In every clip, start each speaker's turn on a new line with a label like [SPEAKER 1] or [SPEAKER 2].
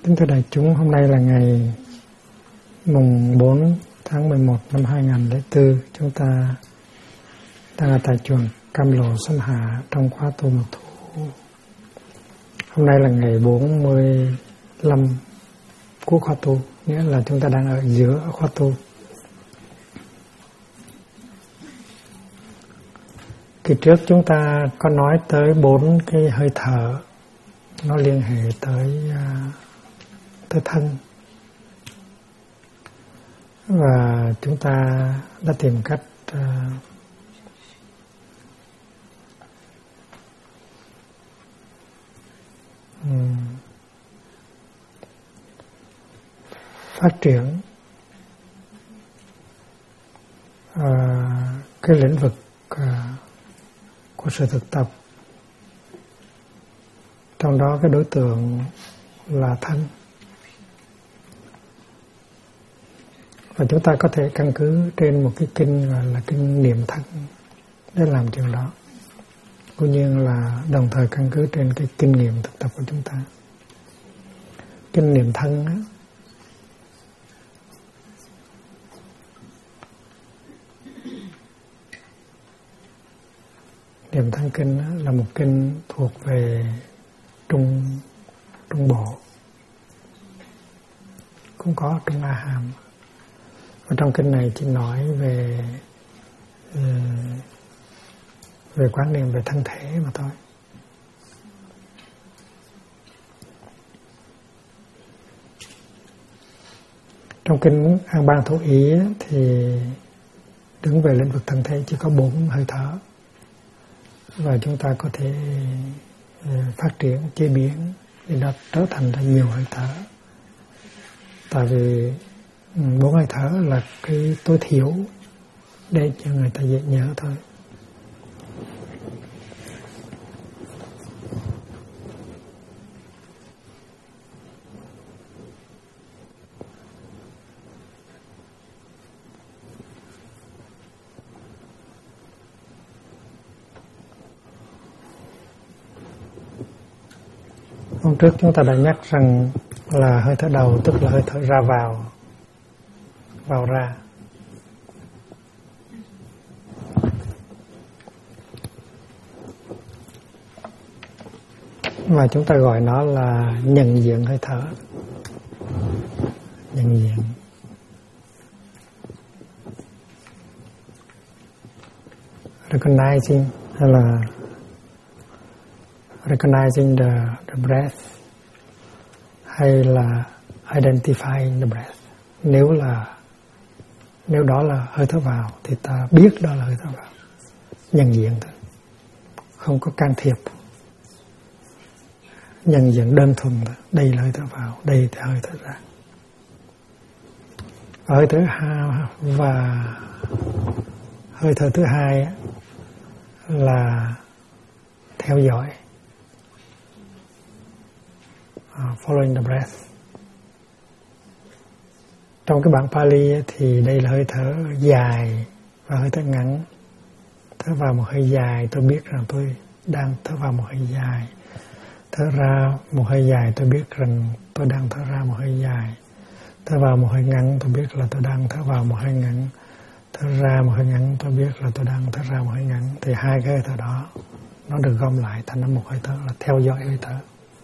[SPEAKER 1] Kính thưa đại chúng, hôm nay là ngày mùng 4 tháng 11 năm 2004. Chúng ta đang ở tại chùa Cam Lộ Sông Hạ trong khóa tu mật thủ. Hôm nay là ngày 45 của khóa tu, nghĩa là chúng ta đang ở giữa khóa tu. Kỳ trước chúng ta có nói tới 4 cái hơi thở, nó liên hệ tới thân, và chúng ta đã tìm cách phát triển cái lĩnh vực của sự thực tập, trong đó cái đối tượng là thân. Và chúng ta có thể căn cứ trên một cái kinh gọi là kinh niệm thân để làm chuyện đó, cũng như là đồng thời căn cứ trên cái kinh nghiệm thực tập của chúng ta. Kinh niệm thân á, niệm thân kinh á, là một kinh thuộc về trung bộ, cũng có trung A Hàm. Ở trong kinh này chỉ nói về quán niệm về thân thể mà thôi. Trong kinh An Bang Thổ Ý thì đứng về lĩnh vực thân thể chỉ có 4 hơi thở, và chúng ta có thể phát triển, chế biến để nó trở thành ra nhiều hơi thở. Tại vì 4 hơi thở là cái tối thiểu để cho người ta dễ nhớ thôi. Hôm trước chúng ta đã nhắc rằng là hơi thở đầu tức là hơi thở ra vào ra. Và chúng ta gọi nó là nhận diện hơi thở. Nhận diện. Recognizing hay là recognizing the breath, hay là identifying the breath. Nếu đó là hơi thở vào thì ta biết đó là hơi thở vào, nhận diện thôi, không có can thiệp, nhận diện đơn thuần thôi. Đây là hơi thở vào, đây là hơi thở ra. Và hơi thở thứ hai là theo dõi, following the breath. Trong cái bản Pali thì đây là hơi thở dài và hơi thở ngắn. Thở vào một hơi dài, tôi biết rằng tôi đang thở vào một hơi dài. Thở ra một hơi dài, tôi biết rằng tôi đang thở ra một hơi dài. Thở vào một hơi ngắn, tôi biết là tôi đang thở vào một hơi ngắn. Thở ra một hơi ngắn, tôi biết là tôi đang thở ra một hơi ngắn. Thì hai cái hơi thở đó nó được gom lại thành một hơi thở là theo dõi hơi thở.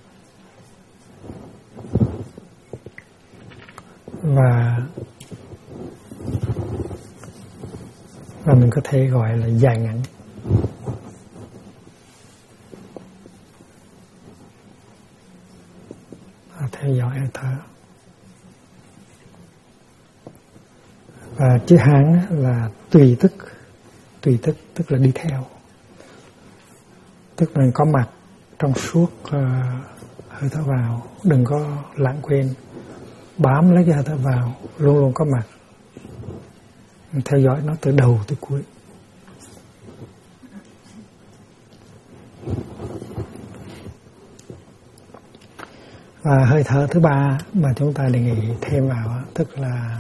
[SPEAKER 1] Và mình có thể gọi là dài ngắn. Theo dõi hơi thở. Và chữ Hán là tùy tức tức là đi theo, tức là mình có mặt trong suốt hơi thở vào, đừng có lãng quên, bám lấy cái hơi thở vào, luôn luôn có mặt, theo dõi nó từ đầu tới cuối. Và hơi thở thứ ba mà chúng ta đề nghị thêm vào tức là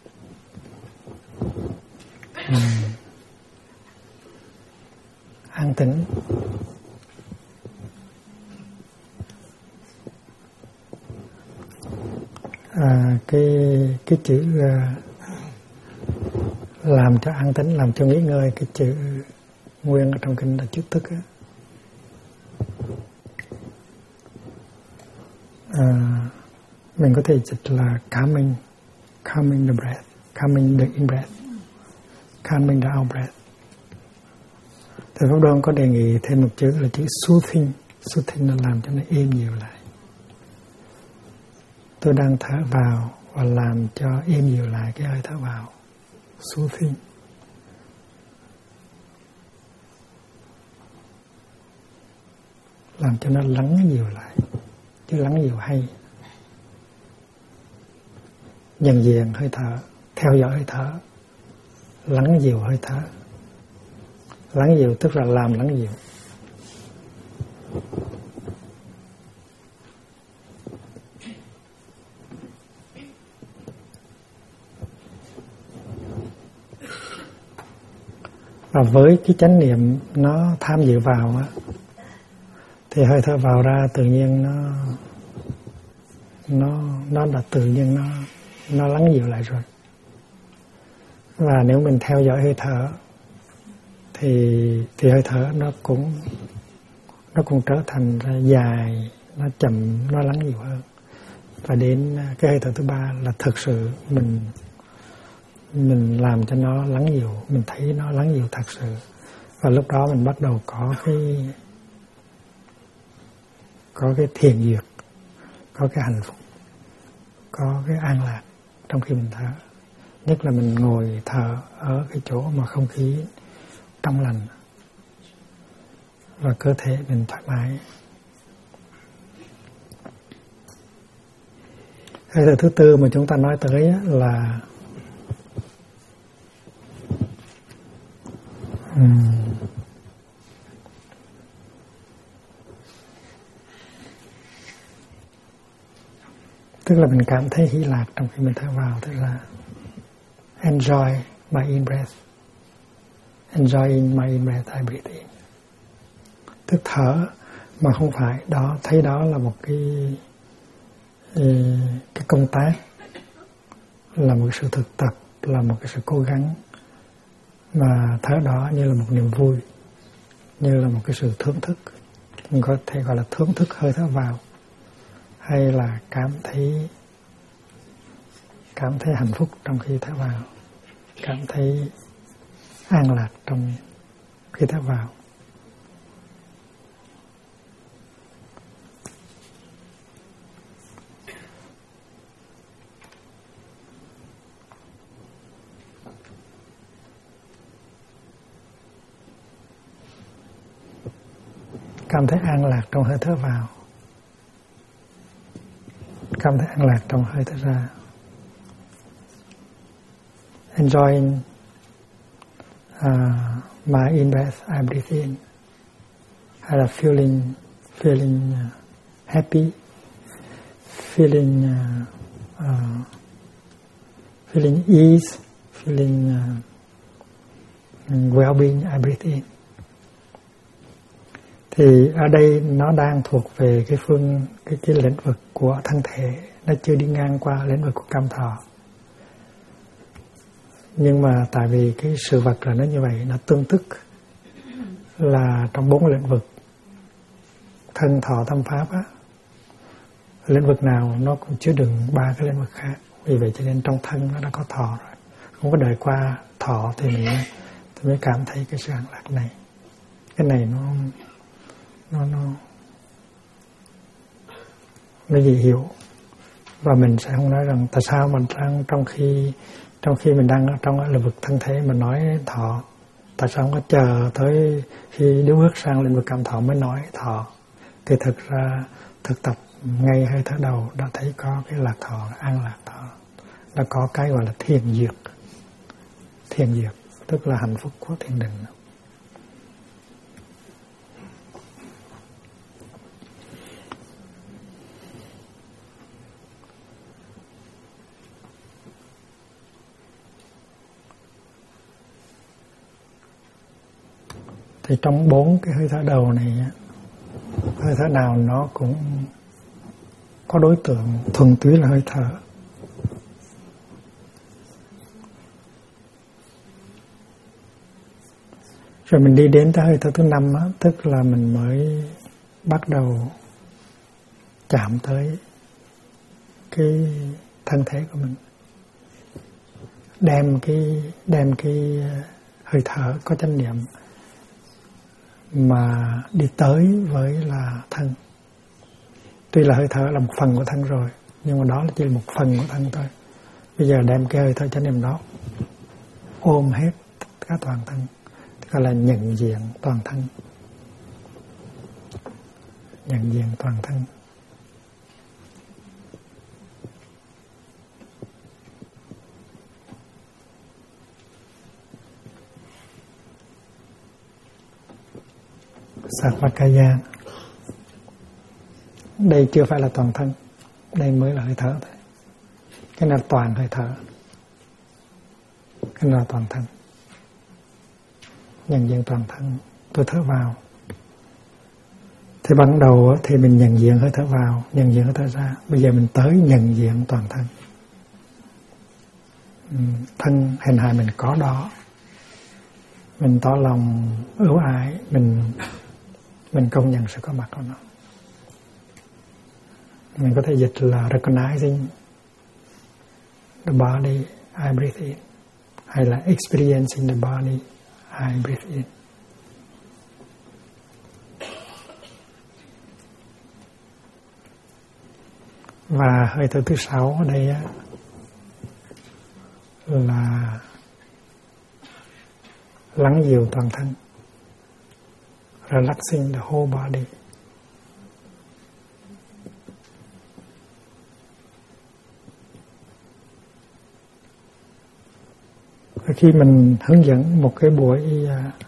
[SPEAKER 1] an tĩnh. cái chữ làm cho an tĩnh, làm cho nghỉ ngơi, cái chữ nguyên ở trong kinh là chữ tức á. Mình có thể dịch là calming the breath, calming the in breath, calming the out breath. Thì Pháp Đoan có đề nghị thêm một chữ là chữ soothing là làm cho nó êm dịu lại. Tôi đang thở vào và làm cho êm dịu lại cái hơi thở vào, soothing. Làm cho nó lắng dịu lại, chứ lắng dịu hay. Nhận diện hơi thở, theo dõi hơi thở, lắng dịu hơi thở. Lắng dịu tức là làm lắng dịu. Và với cái chánh niệm nó tham dự vào á, thì hơi thở vào ra tự nhiên nó đã tự nhiên nó lắng dịu lại rồi. Và nếu mình theo dõi hơi thở thì hơi thở nó cũng trở thành ra dài, nó chậm, nó lắng dịu hơn. Và đến cái hơi thở thứ ba là thực sự mình làm cho nó lắng dịu, mình thấy nó lắng dịu thật sự. Và lúc đó mình bắt đầu có cái thiền duyệt, có cái hạnh phúc, có cái an lạc trong khi mình thở. Nhất là mình ngồi thở ở cái chỗ mà không khí trong lành và cơ thể mình thoải mái. Hơi thở thứ tư mà chúng ta nói tới là tức là mình cảm thấy hỷ lạc trong khi mình thở vào, tức là enjoy my in breath. Enjoying my in breath, I breathe in. Tức thở mà không phải đó, thấy đó là một cái công tác, là một sự thực tập, là một cái sự cố gắng, mà thở đó như là một niềm vui, như là một cái sự thưởng thức. Mình có thể gọi là thưởng thức hơi thở vào, hay là cảm thấy hạnh phúc trong khi thở vào, cảm thấy an lạc trong khi thở vào. Cảm thấy an lạc trong hơi thở vào, cảm thấy an lạc trong hơi thở ra. Enjoying my in breath, I breathe in. Hay là feeling happy, feeling ease, feeling well-being, I breathe in. Thì ở đây nó đang thuộc về cái lĩnh vực của thân thể, nó chưa đi ngang qua lĩnh vực của cảm thọ. Nhưng mà tại vì cái sự vật là nó như vậy, nó tương tức là trong 4 lĩnh vực thân thọ tâm pháp á, lĩnh vực nào nó cũng chứa đựng 3 cái lĩnh vực khác. Vì vậy cho nên trong thân nó đã có thọ rồi, không có đợi qua thọ thì mình mới cảm thấy cái sự an lạc này. Cái này nó dễ hiểu. Và mình sẽ không nói rằng tại sao mình trong khi mình đang ở trong lĩnh vực thân thể mình nói thọ, tại sao không có chờ tới khi đứa bước sang lĩnh vực cảm thọ mới nói thọ. Thì thực ra thực tập ngay hơi thở đầu đã thấy có cái lạc thọ, an lạc thọ, đã có cái gọi là thiền duyệt, tức là hạnh phúc của thiền định. Thì trong 4 cái hơi thở đầu này, hơi thở nào nó cũng có đối tượng thuần túy là hơi thở, Rồi mình đi đến tới hơi thở thứ 5 á, tức là mình mới bắt đầu chạm tới cái thân thể của mình, đem cái hơi thở có chánh niệm mà đi tới với là thân. Tuy là hơi thở là một phần của thân rồi, nhưng mà đó là chỉ là một phần của thân thôi. Bây giờ đem cái hơi thở chánh niệm đó ôm hết tất cả toàn thân, gọi là nhận diện toàn thân. Nhận diện toàn thân. Sarvakaya. Đây chưa phải là toàn thân, đây mới là hơi thở thôi. Cái này là toàn hơi thở, cái này là toàn thân. Nhận diện toàn thân. Tôi thở vào thì ban đầu thì mình nhận diện hơi thở vào, nhận diện hơi thở ra. Bây giờ mình tới nhận diện toàn thân. Thân hình hài mình có đó, mình tỏ lòng ưu ái, mình công nhận sự có mặt của nó. Mình có thể dịch là recognizing the body, I breathe in, hay là experiencing the body, I breathe in. Và hơi thở thứ 6 ở đây là lắng dịu toàn thân, relaxing the whole body. Và khi mình hướng dẫn một cái buổi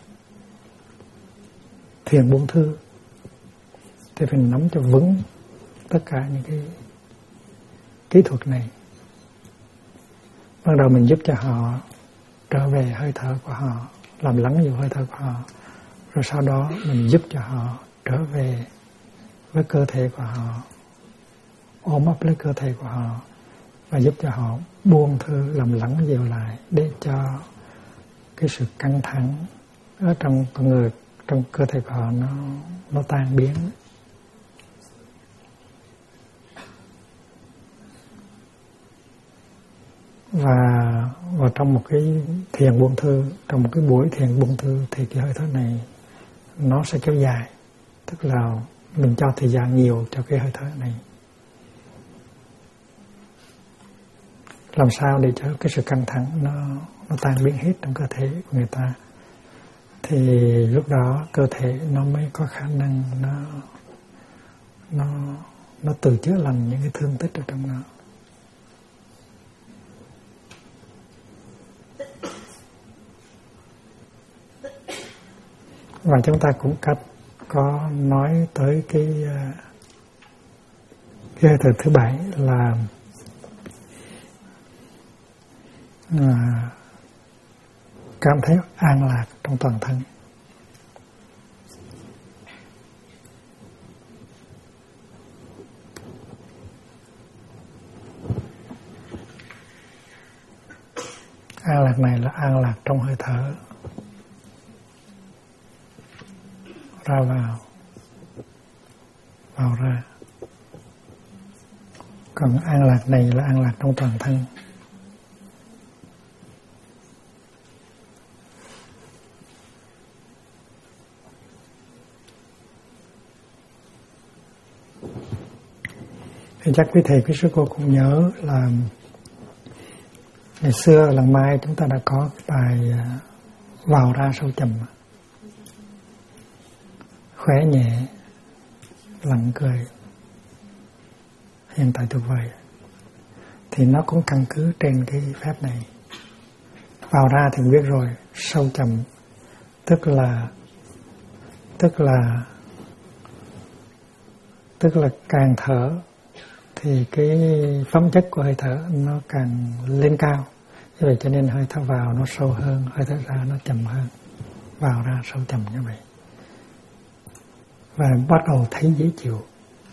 [SPEAKER 1] thiền buông thư thì mình nắm cho vững tất cả những cái kỹ thuật này. Ban đầu mình giúp cho họ trở về hơi thở của họ, làm lắng dịu hơi thở của họ. Rồi sau đó mình giúp cho họ trở về với cơ thể của họ, ôm ấp lấy cơ thể của họ và giúp cho họ buông thư, làm lắng dịu lại để cho cái sự căng thẳng ở trong con người, trong cơ thể của họ nó tan biến. Và trong một cái thiền buông thư, trong một cái buổi thiền buông thư thì cái hơi thở này nó sẽ kéo dài, tức là mình cho thời gian nhiều cho cái hơi thở này. Làm sao để cho cái sự căng thẳng nó tan biến hết trong cơ thể của người ta, thì lúc đó cơ thể nó mới có khả năng nó tự chữa lành những cái thương tích ở trong nó. Và chúng ta cũng có nói tới cái hơi thở thứ 7 là cảm thấy an lạc trong toàn thân. An lạc này là an lạc trong hơi thở, ra vào ra. Còn an lạc này là an lạc trong toàn thân. Thì chắc quý thầy quý sư cô cũng nhớ là ngày xưa lần mai chúng ta đã có cái bài vào ra sâu chậm, khỏe nhẹ, lặng cười, hiện tại tuyệt vời. Thì nó cũng căn cứ trên cái phép này. Vào ra thì biết rồi, sâu chậm tức là càng thở thì cái phẩm chất của hơi thở nó càng lên cao. Như vậy cho nên hơi thở vào nó sâu hơn, hơi thở ra nó chậm hơn. Vào ra sâu chậm như vậy. Và bắt đầu thấy dễ chịu.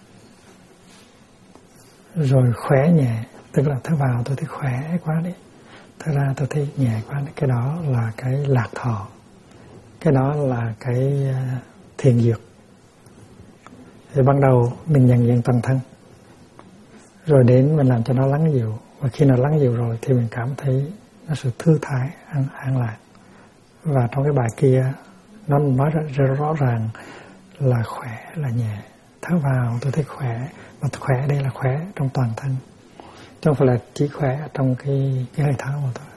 [SPEAKER 1] Rồi khỏe nhẹ, tức là thở vào tôi thấy khỏe quá đấy, thở ra tôi thấy nhẹ quá đấy. Cái đó là cái lạc thọ. Cái đó là cái thiền dược. Thì ban đầu mình nhận diện toàn thân, rồi đến mình làm cho nó lắng dịu, và khi nó lắng dịu rồi thì mình cảm thấy nó sự thư thái, an lạc. Và trong cái bài kia nó nói rất rõ ràng là khỏe, là nhẹ. Thở vào tôi thấy khỏe, mà khỏe đây là khỏe trong toàn thân, chứ không phải là chỉ khỏe trong cái hơi thở mà thôi.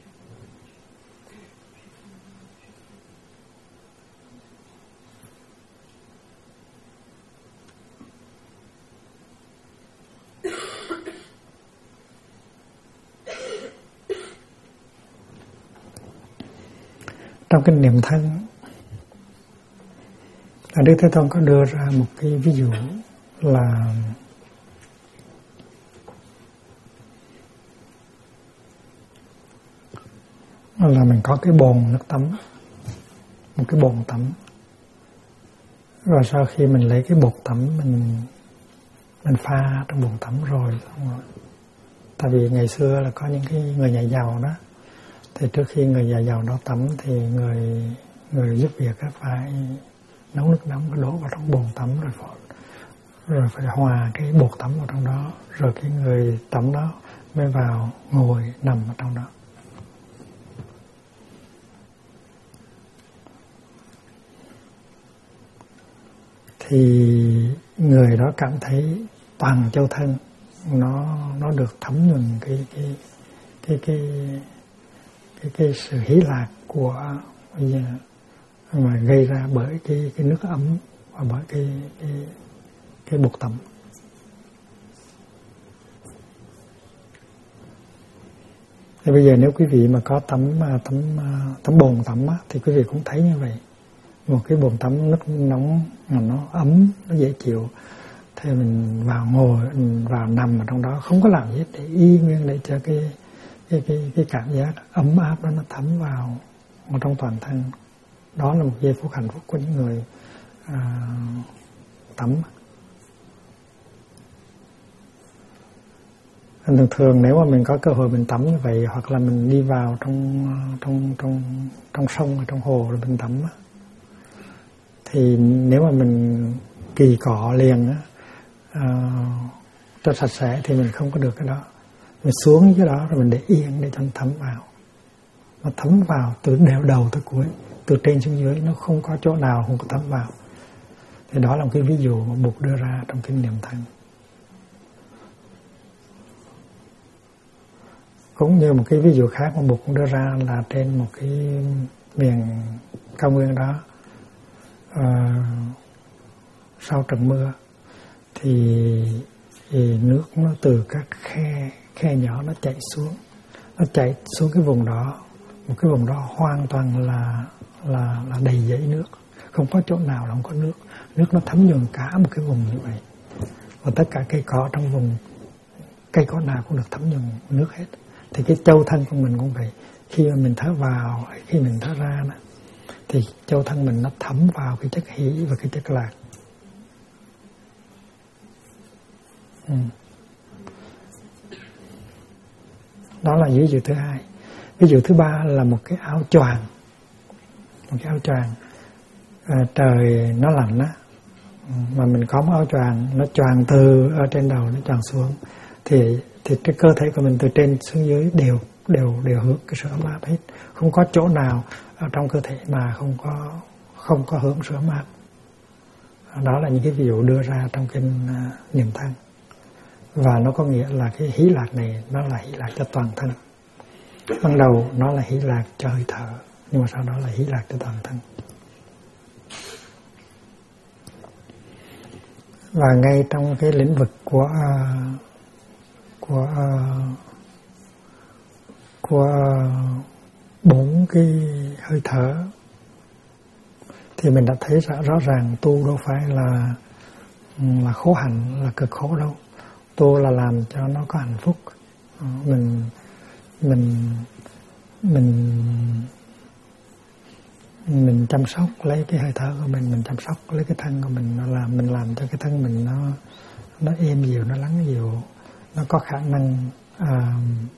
[SPEAKER 1] Trong cái niệm thân, Đức Thế Tôn có đưa ra một cái ví dụ là mình có cái bồn nước tắm, một cái bồn tắm, rồi sau khi mình lấy cái bột tắm mình pha trong bồn tắm rồi, tại vì ngày xưa là có những cái người nhà giàu đó, thì trước khi người nhà giàu đó tắm thì người giúp việc phải nấu nước nóng đổ vào trong bồn tắm, rồi phải hòa cái bột tắm vào trong đó, rồi cái người tắm đó mới vào ngồi nằm ở trong đó. Thì người đó cảm thấy toàn châu thân nó được thấm nhuần cái sự hỷ lạc của bây giờ mà gây ra bởi cái nước ấm và bởi cái bột tắm. Thì bây giờ nếu quý vị mà có tắm bồn tắm á, thì quý vị cũng thấy như vậy. Một cái bồn tắm nước nóng mà nó ấm, nó dễ chịu, thì mình vào ngồi, mình vào nằm ở trong đó, không có làm gì để yên nguyên, để cho cái cảm giác ấm áp đó nó thấm vào trong toàn thân. Đó là một giây phút hạnh phúc của những người tắm. Thường nếu mà mình có cơ hội mình tắm như vậy, hoặc là mình đi vào trong sông, trong hồ rồi mình tắm, thì nếu mà mình kỳ cọ liền cho sạch sẽ thì mình không có được cái đó. Mình xuống cái đó rồi mình để yên để cho nó thấm vào. Nó thấm vào từ đều đầu tới cuối, từ trên xuống dưới, nó không có chỗ nào không có thấm vào. Thì đó là một cái ví dụ mà Bụt đưa ra trong kinh niệm thân. Cũng như một cái ví dụ khác mà Bụt cũng đưa ra là trên một cái miền cao nguyên đó, sau trận mưa thì nước nó từ các khe nhỏ nó chảy xuống cái vùng đó, một cái vùng đó hoàn toàn là đầy dãy nước, không có chỗ nào là không có nước nó thấm nhuần cả một cái vùng như vậy, và tất cả cây cỏ trong vùng, cây cỏ nào cũng được thấm nhuần nước hết. Thì cái châu thân của mình cũng vậy, khi mà mình thở vào, khi mình thở ra đó, thì châu thân mình nó thấm vào cái chất hỷ và cái chất lạc. Đó là ví dụ thứ hai. Ví dụ thứ ba là một cái áo choàng. Một cái áo choàng, trời nó lạnh á, mà mình có một áo choàng, nó choàng từ ở trên đầu nó choàng xuống, thì cái cơ thể của mình từ trên xuống dưới đều hưởng cái sự ấm áp hết, không có chỗ nào ở trong cơ thể mà không có hưởng sự ấm áp. Đó là những cái ví dụ đưa ra trong kinh niệm thân. Và nó có nghĩa là cái hỷ lạc này nó là hỷ lạc cho toàn thân. Ban đầu nó là hỷ lạc cho hơi thở, nhưng mà sau đó là hỷ lạc cho toàn thân. Và ngay trong cái lĩnh vực của bốn cái hơi thở thì mình đã thấy rõ ràng tu đâu phải là khổ hạnh, là cực khổ đâu. Tu là làm cho nó có hạnh phúc. Mình chăm sóc lấy cái hơi thở của mình chăm sóc lấy cái thân của mình làm cho cái thân mình nó êm dịu, nó lắng dịu, nó có khả năng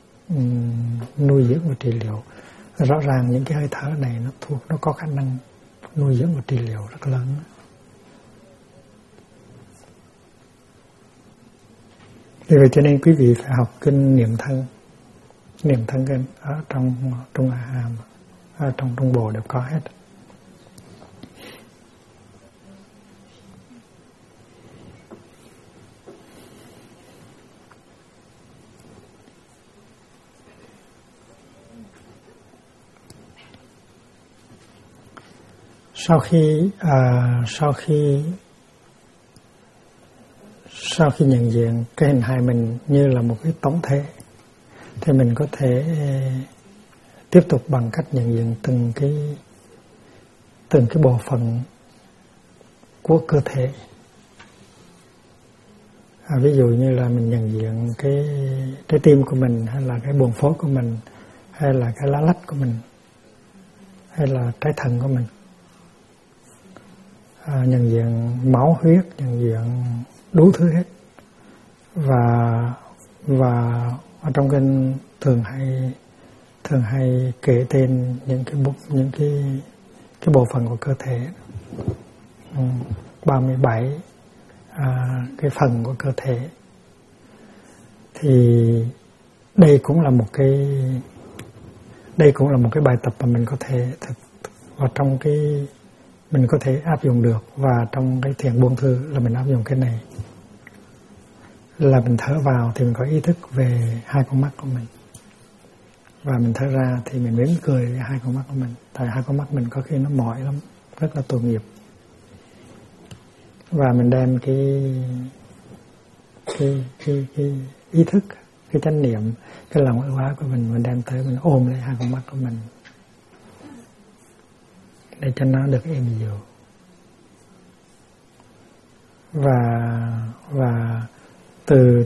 [SPEAKER 1] nuôi dưỡng và trị liệu. Rõ ràng những cái hơi thở này nó có khả năng nuôi dưỡng và trị liệu rất lớn. Vì vậy cho nên quý vị phải học kinh niệm thân kinh ở trong Trung A Hàm, ở trong Trung Bộ đều có hết. Sau khi nhận diện cái hình hài mình như là một cái tổng thể, thì mình có thể tiếp tục bằng cách nhận diện từng cái bộ phận của cơ thể. Ví dụ như là mình nhận diện cái trái tim của mình, hay là cái buồng phổi của mình, hay là cái lá lách của mình, hay là trái thận của mình. Nhận diện máu huyết, nhận diện đủ thứ hết. Và ở trong kinh thường hay kể tên những cái bộ phận của cơ thể. 37 cái phần của cơ thể. Thì đây cũng là một cái bài tập mà mình có thể vào trong cái mình có thể áp dụng được. Và trong cái thiền buông thư là mình áp dụng cái này, là mình thở vào thì mình có ý thức về hai con mắt của mình, và mình thở ra thì mình mỉm cười với hai con mắt của mình. Tại hai con mắt mình có khi nó mỏi lắm, rất là tội nghiệp. Và mình đem cái ý thức, cái chánh niệm, cái lòng ưu ái của mình đem tới, mình ôm lấy hai con mắt của mình để cho nó được êm dịu. Và từ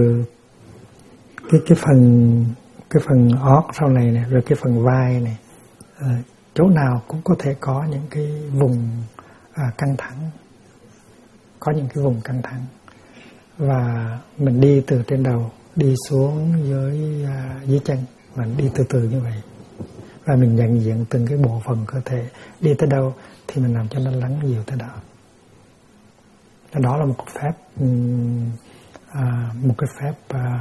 [SPEAKER 1] cái phần ót sau này này, rồi cái phần vai này, chỗ nào cũng có thể có những cái vùng căng thẳng, có những cái vùng căng thẳng. Và mình đi từ trên đầu đi xuống dưới chân, và đi từ từ như vậy. Và mình nhận diện từng cái bộ phận cơ thể, đi tới đâu thì mình làm cho nó lắng dịu tới đó. Đó là một cái phép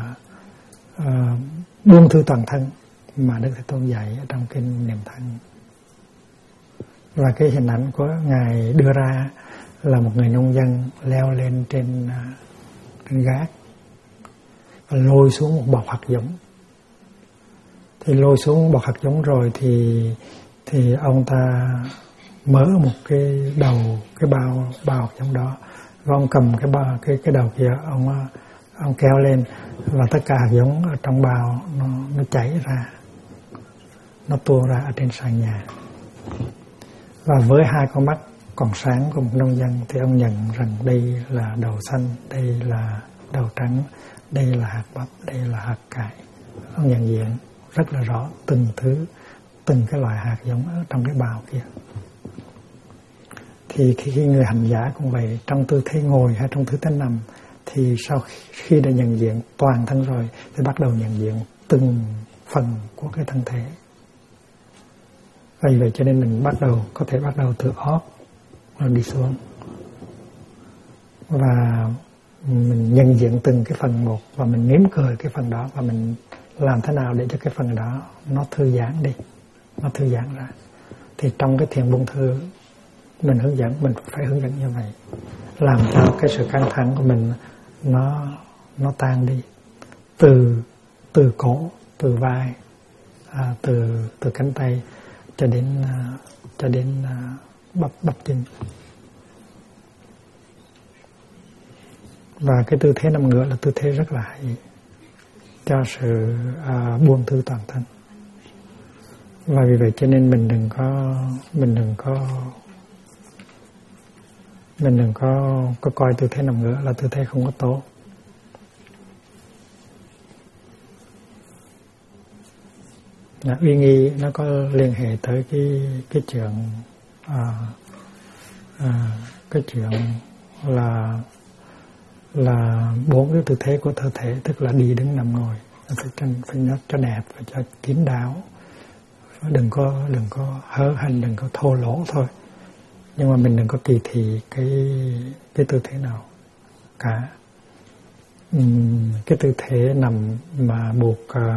[SPEAKER 1] buông thư toàn thân mà Đức Thế Tôn dạy ở trong kinh niệm thân. Và cái hình ảnh của Ngài đưa ra là một người nông dân leo lên trên gác và lôi xuống một bọc hạt giống. Thì lôi xuống bọc hạt giống rồi thì ông ta mở một cái đầu, cái bao hạt giống đó, và ông cầm cái đầu kia, ông kéo lên, và tất cả hạt giống ở trong bao nó chảy ra, nó tuôn ra ở trên sàn nhà. Và với hai con mắt còn sáng của một nông dân thì ông nhận rằng đây là đầu xanh, đây là đầu trắng, đây là hạt bắp, đây là hạt cải. Ông nhận diện rất là rõ từng cái loại hạt giống ở trong cái bao kia. Thì khi người hành giả cũng vậy, trong tư thế ngồi hay trong tư thế nằm, thì sau khi đã nhận diện toàn thân rồi thì bắt đầu nhận diện từng phần của cái thân thể. Vì vậy cho nên mình có thể bắt đầu từ ót rồi đi xuống, và mình nhận diện từng cái phần một, và mình mỉm cười cái phần đó, và mình làm thế nào để cho cái phần đó nó thư giãn đi, nó thư giãn ra. Thì trong cái thiền buông thư mình phải hướng dẫn như vậy, làm cho cái sự căng thẳng của mình nó tan đi, từ cổ, từ vai, từ cánh tay cho đến bắp chân. Và cái tư thế nằm ngửa là tư thế rất là hay cho sự buông thư toàn thân. Và vì vậy cho nên mình đừng có coi tư thế nằm ngửa là tư thế không có tốt. Uy nghi nó có liên hệ tới cái chuyện là 4 cái tư thế của cơ thể, tức là đi đứng nằm ngồi, phải nhớ cho đẹp và cho kín đáo, đừng có hớ hành, đừng có thô lỗ thôi. Nhưng mà mình đừng có kỳ thị cái tư thế nào cả. Cái tư thế nằm mà buộc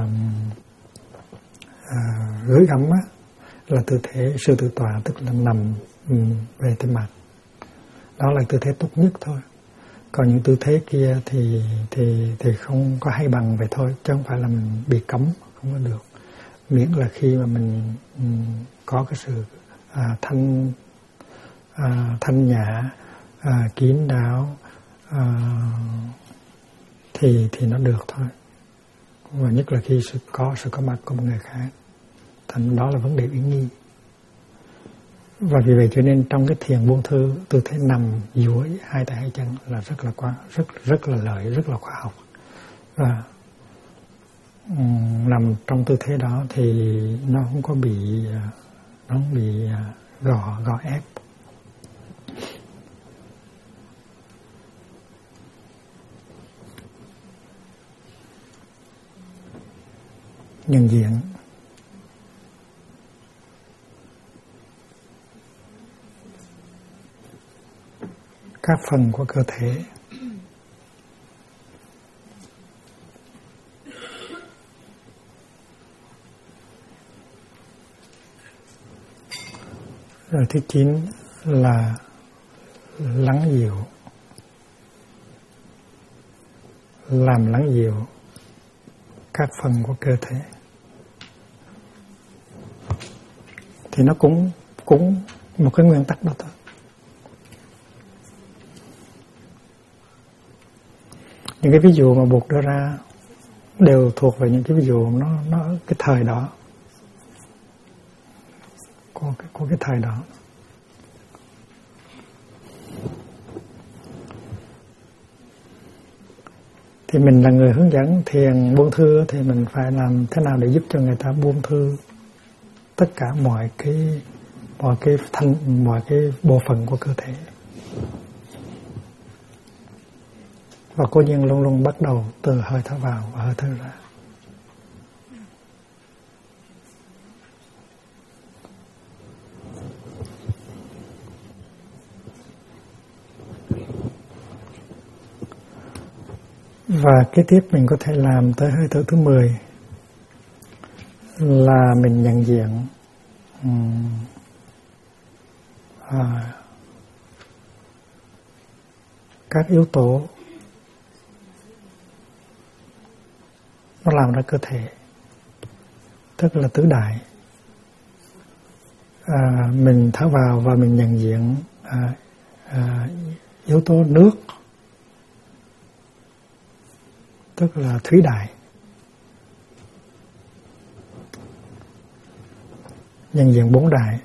[SPEAKER 1] gối gắm á, là tư thế sư tử tọa, tức là nằm về cái mặt. Đó là tư thế tốt nhất thôi. Còn những tư thế kia thì không có hay bằng vậy thôi, chứ không phải là mình bị cấm, không có được. Miễn là khi mà mình có cái sự thanh nhã, kín đáo, thì nó được thôi. Và nhất là khi có sự có mặt của một người khác, thành đó là vấn đề uy nghi. Và vì vậy cho nên trong cái thiền buông thư, tư thế nằm duỗi hai tay hai chân là rất là lợi, rất là khoa học. Và nằm trong tư thế đó thì nó không có bị gò ép. Nhận diện các phần của cơ thể. Rồi thứ 9 là lắng dịu, làm lắng dịu các phần của cơ thể. Thì nó cũng một cái nguyên tắc đó thôi. Những cái ví dụ mà Bụt đưa ra đều thuộc về những cái ví dụ nó cái thời đó, của cái thời đó. Thì mình là người hướng dẫn thiền buông thư thì mình phải làm thế nào để giúp cho người ta buông thư tất cả mọi cái bộ phận của cơ thể. Và cố nhiên luôn luôn bắt đầu từ hơi thở vào và hơi thở ra. Và kế tiếp mình có thể làm tới hơi thở thứ 10 là mình nhận diện các yếu tố nó làm ra cơ thể, tức là tứ đại. Mình thở vào và mình nhận diện yếu tố nước, tức là thủy đại. Nhận diện bốn đại.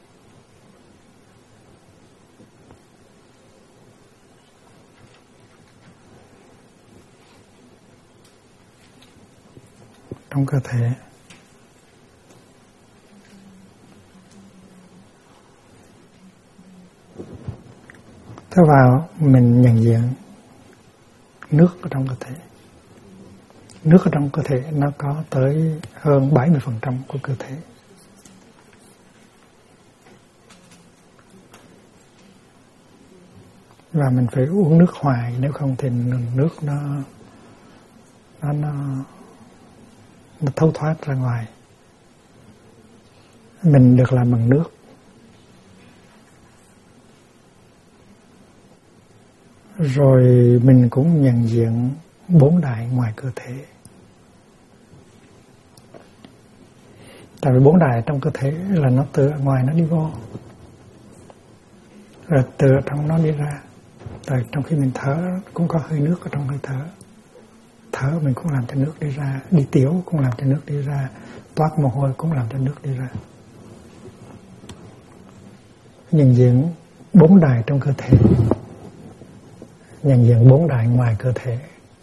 [SPEAKER 1] Trong cơ thể. Thế vào mình nhận diện nước ở trong cơ thể. Nước ở trong cơ thể nó có tới hơn 70% của cơ thể. Và mình phải uống nước hoài, nếu không thì nước nó thâu thoát ra ngoài. Mình được làm bằng nước. Rồi mình cũng nhận diện bốn đại ngoài cơ thể. Tại vì bốn đại trong cơ thể là nó từ ngoài nó đi vô, rồi từ trong nó đi ra. Rồi trong khi mình thở cũng có hơi nước ở trong hơi thở. Thở mình cũng làm cho nước đi ra, đi tiểu cũng làm cho nước đi ra, toát mồ hôi cũng làm cho nước đi ra. Nhận diện bốn đại trong cơ thể, nhận diện bốn đại ngoài cơ thể.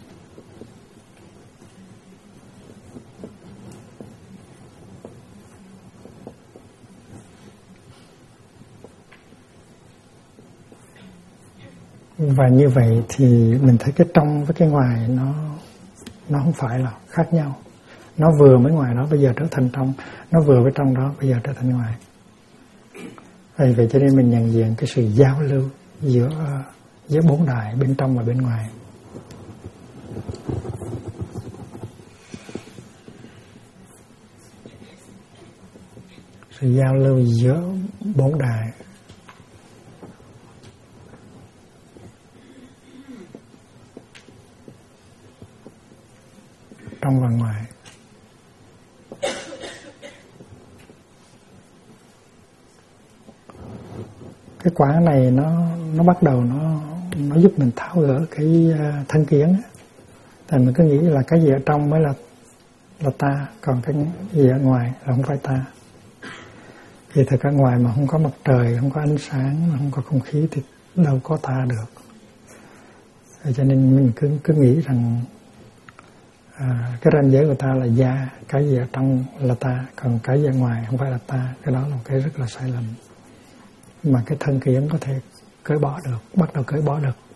[SPEAKER 1] Và như vậy thì mình thấy cái trong với cái ngoài nó không phải là khác nhau. Nó vừa mới ngoài đó bây giờ trở thành trong, nó vừa với trong đó bây giờ trở thành ngoài. Vậy cho nên mình nhận diện cái sự giao lưu giữa bốn đại bên trong và bên ngoài. Sự giao lưu giữa bốn đại trong và ngoài. Cái quán này nó bắt đầu nó giúp mình tháo gỡ cái thân kiến. Tại mình cứ nghĩ là cái gì ở trong mới là ta, còn cái gì ở ngoài là không phải ta. Vì thật ra ngoài mà không có mặt trời, không có ánh sáng, không có không khí thì đâu có ta được. Cho nên mình cứ nghĩ rằng cái ranh giới của ta là da, cái gì ở trong là ta, còn cái gì ở ngoài không phải là ta. Cái đó là một cái rất là sai lầm. Mà cái thân kiến có thể cởi bỏ được, bắt đầu cởi bỏ được.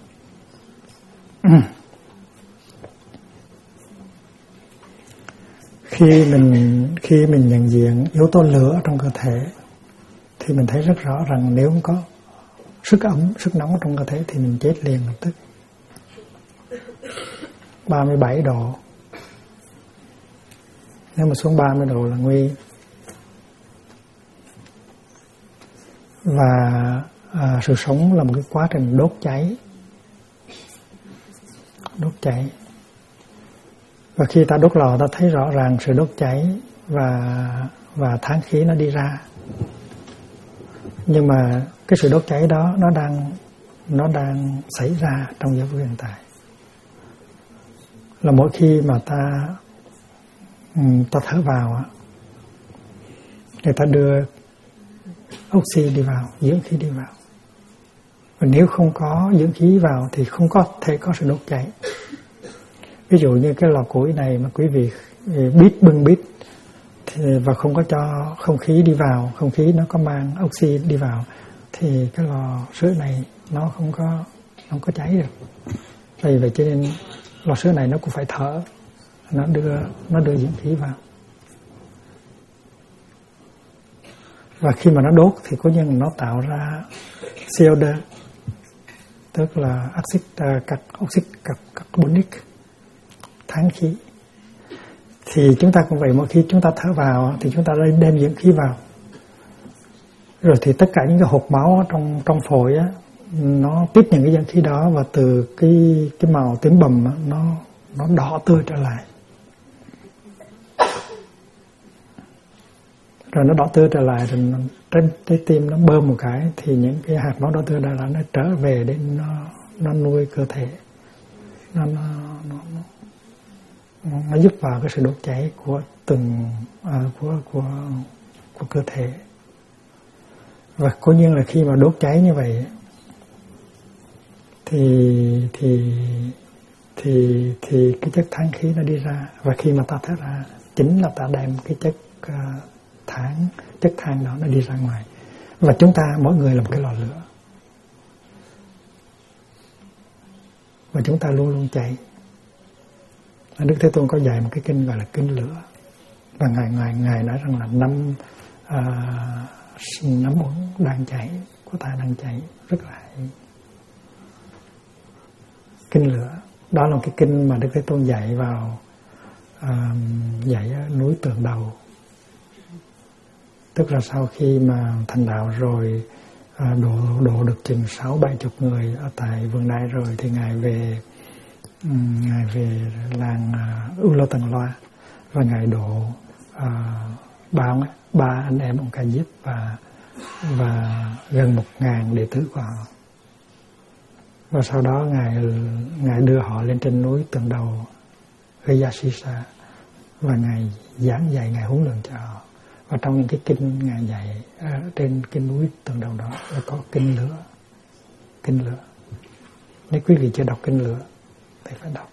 [SPEAKER 1] Khi mình nhận diện yếu tố lửa trong cơ thể thì mình thấy rất rõ rằng nếu không có sức ấm, sức nóng trong cơ thể thì mình chết liền lập tức. 37 độ. Nếu mà xuống 30 độ là nguy. Và sự sống là một cái quá trình đốt cháy. Và khi ta đốt lò ta thấy rõ ràng sự đốt cháy và than khí nó đi ra. Nhưng mà cái sự đốt cháy đó nó đang xảy ra trong giây phút hiện tại. Là mỗi khi mà ta thở vào, người ta đưa oxy đi vào, dưỡng khí đi vào. Và nếu không có dưỡng khí vào thì không có thể có sự đốt cháy. Ví dụ như cái lò củi này mà quý vị bưng bít và không có cho không khí đi vào, không khí nó có mang oxy đi vào thì cái lò sưởi này nó không có cháy được. Vậy cho nên lò sưởi này nó cũng phải thở, nó đưa dưỡng khí vào. Và khi mà nó đốt thì có nhân nó tạo ra CO2, tức là oxit carbonic, than khí. Thì chúng ta cũng vậy, mỗi khi chúng ta thở vào thì chúng ta đem dưỡng khí vào. Rồi thì tất cả những cái hộp máu trong phổi á, nó tiếp nhận cái dưỡng khí đó và từ cái màu tím bầm á, nó đỏ tươi trở lại. Rồi nó đỏ tươi trở lại rồi trên trái tim nó bơm một cái thì những cái hạt máu đỏ tươi đó là nó trở về để nó nuôi cơ thể. Nó giúp vào cái sự đốt cháy của của cơ thể. Và cố nhiên là khi mà đốt cháy như vậy thì cái chất than khí nó đi ra, và khi mà ta thở ra chính là ta đem cái chất than đó nó đi ra ngoài. Và chúng ta mỗi người là một cái lò lửa, và chúng ta luôn luôn cháy. Đức Thế Tôn có dạy một cái kinh gọi là kinh lửa, và ngài nói rằng là nắm uốn đang cháy của ta đang cháy rất là hay. Kinh lửa đó là cái kinh mà Đức Thế Tôn dạy vào dạy ở núi Tượng Đầu. Tức là sau khi mà thành đạo rồi, độ được chừng 60-70 người ở tại Vườn Đài rồi thì ngài về làng U Lô Tần Loa, và ngài độ ba anh em ông Ca Diếp và gần 1000 đệ tử của họ. Và sau đó ngài đưa họ lên trên núi Tượng Đầu Gayasisa, và ngài giảng dạy, ngài huấn luyện cho họ. Và trong những cái kinh ngài dạy trên cái núi Tượng Đầu đó là có kinh lửa. Nếu quý vị chưa đọc kinh lửa thì phải đọc.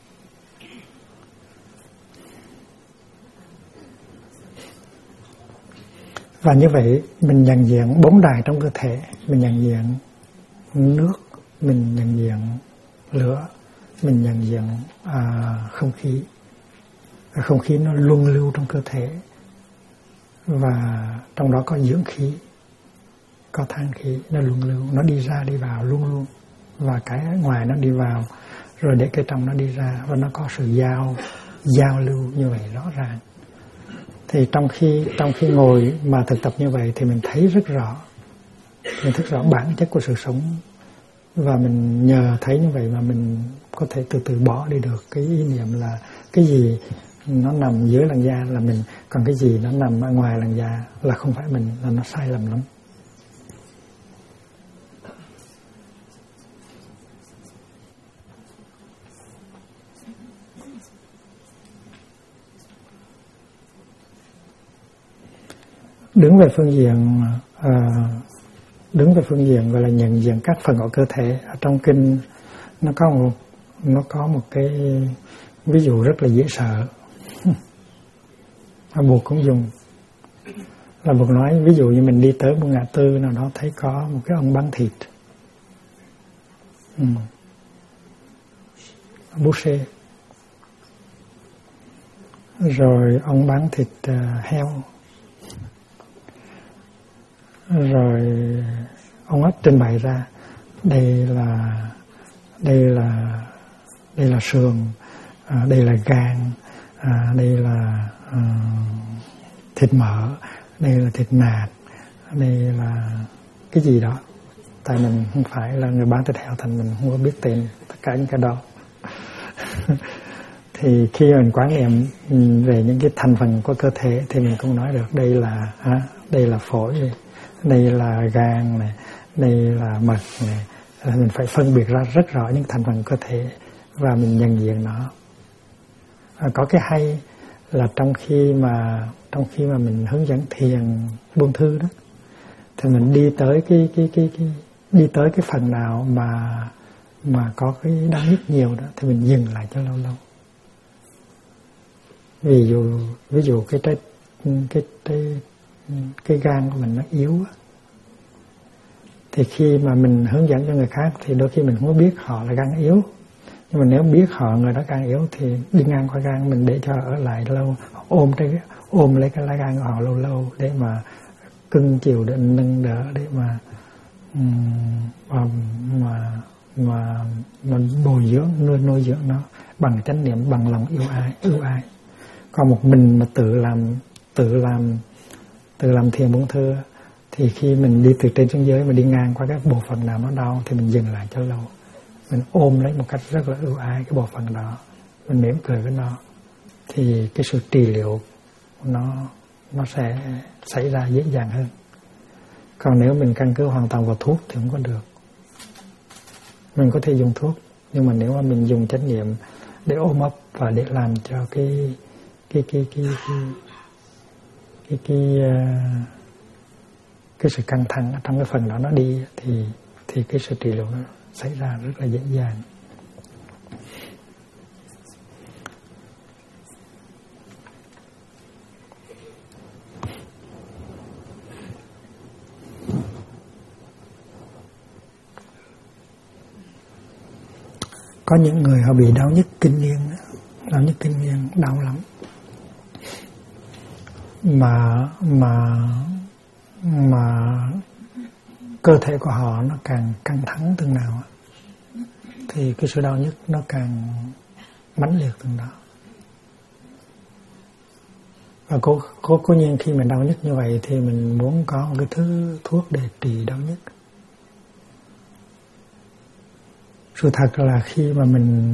[SPEAKER 1] Và như vậy mình nhận diện 4 đài trong cơ thể. Mình nhận diện nước, mình nhận diện lửa, mình nhận diện không khí. Không khí nó luân lưu trong cơ thể, và trong đó có dưỡng khí. có than khí, nó luân lưu, nó đi ra đi vào luôn luôn, và cái ngoài nó đi vào rồi để cái trong nó đi ra, và nó có sự giao lưu như vậy rõ ràng. Thì trong khi ngồi mà thực tập như vậy thì mình thấy rất rõ, mình thấy rõ bản chất của sự sống, và mình nhờ thấy như vậy mà mình có thể từ từ bỏ đi được cái ý niệm là cái gì nó nằm dưới làn da là mình, còn cái gì nó nằm ở ngoài làn da là không phải mình, là nó sai lầm lắm. Đứng về phương diện gọi là nhận diện các phần của cơ thể. Ở trong kinh nó có một cái ví dụ rất là dễ sợ. Buộc cũng dùng là Buộc nói ví dụ như mình đi tới một ngã tư nào đó thấy có một cái ông bán thịt, boucher, rồi ông bán thịt heo, rồi ông ấp trình bày ra đây là sườn, đây là gan, đây là thịt mỡ, đây là thịt nạc, đây là cái gì đó. Tại mình không phải là người bán thịt heo thành mình không có biết tên tất cả những cái đó. Thì khi mình quán niệm về những cái thành phần của cơ thể thì mình cũng nói được đây là phổi, đây là gan này, đây là mật này. Mình phải phân biệt ra rất rõ những thành phần cơ thể và mình nhận diện nó. Có cái hay là trong khi mà mình hướng dẫn thiền buông thư đó, thì mình đi tới cái phần nào mà có cái đau nhức nhiều đó thì mình dừng lại cho lâu lâu. Ví dụ cái gan của mình nó yếu á, thì khi mà mình hướng dẫn cho người khác thì đôi khi mình không có biết họ là gan yếu, nhưng mà nếu biết người đó gan yếu thì đi ngang qua gan mình để cho ở lại lâu, ôm lấy cái lá gan của họ lâu để mà cưng chiều, để nâng đỡ, để mà bồi dưỡng, nuôi dưỡng nó bằng chánh niệm, bằng lòng yêu ai. Còn một mình mà tự làm thiền buông thư thì khi mình đi từ trên xuống dưới mà đi ngang qua các bộ phận nào nó đau thì mình dừng lại cho lâu, mình ôm lấy một cách rất là ưu ái cái bộ phận đó, mình mỉm cười với nó, thì cái sự trị liệu nó sẽ xảy ra dễ dàng hơn. Còn nếu mình căn cứ hoàn toàn vào thuốc thì không có được. Mình có thể dùng thuốc, nhưng mà nếu mà mình dùng chánh niệm để ôm ấp và để làm cho cái sự căng thẳng trong cái phần đó nó đi thì cái sự trị liệu nó xảy ra rất là dễ dàng. Có những người họ bị đau nhức kinh niên, đau lắm, mà cơ thể của họ nó càng căng thẳng từng nào thì cái sự đau nhức nó càng mãnh liệt từng đó. Và cố nhiên khi mình đau nhức như vậy thì mình muốn có một cái thứ thuốc để trị đau nhức. Sự thật là khi mà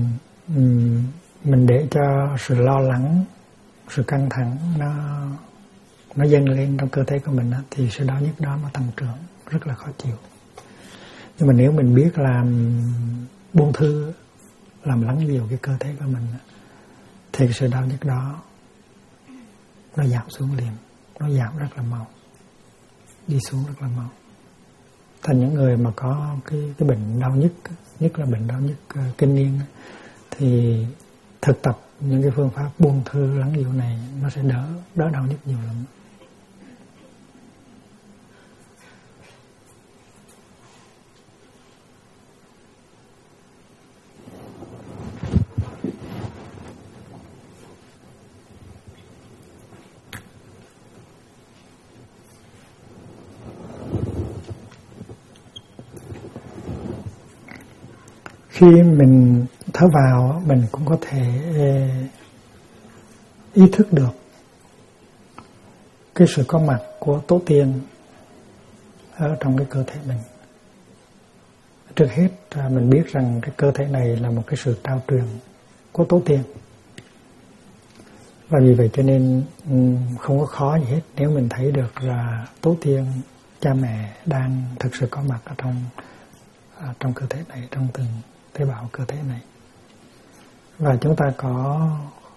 [SPEAKER 1] mình để cho sự lo lắng, sự căng thẳng nó dâng lên trong cơ thể của mình thì sự đau nhức đó nó tăng trưởng rất là khó chịu. Nhưng mà nếu mình biết làm buông thư, làm lắng dịu cái cơ thể của mình thì sự đau nhức đó nó giảm xuống liền, nó giảm rất là mau, đi xuống rất là mau. Thành những người mà có cái bệnh đau nhức, nhất là bệnh đau nhức kinh niên, thì thực tập những cái phương pháp buông thư lắng dịu này nó sẽ đỡ đau nhức nhiều lắm. Khi mình thở vào, mình cũng có thể ý thức được cái sự có mặt của tổ tiên ở trong cái cơ thể mình. Trước hết mình biết rằng cái cơ thể này là một cái sự trao truyền của tổ tiên. Và vì vậy cho nên không có khó gì hết nếu mình thấy được là tổ tiên, cha mẹ đang thực sự có mặt ở trong cơ thể này, trong từng tế bào cơ thể này. Và chúng ta có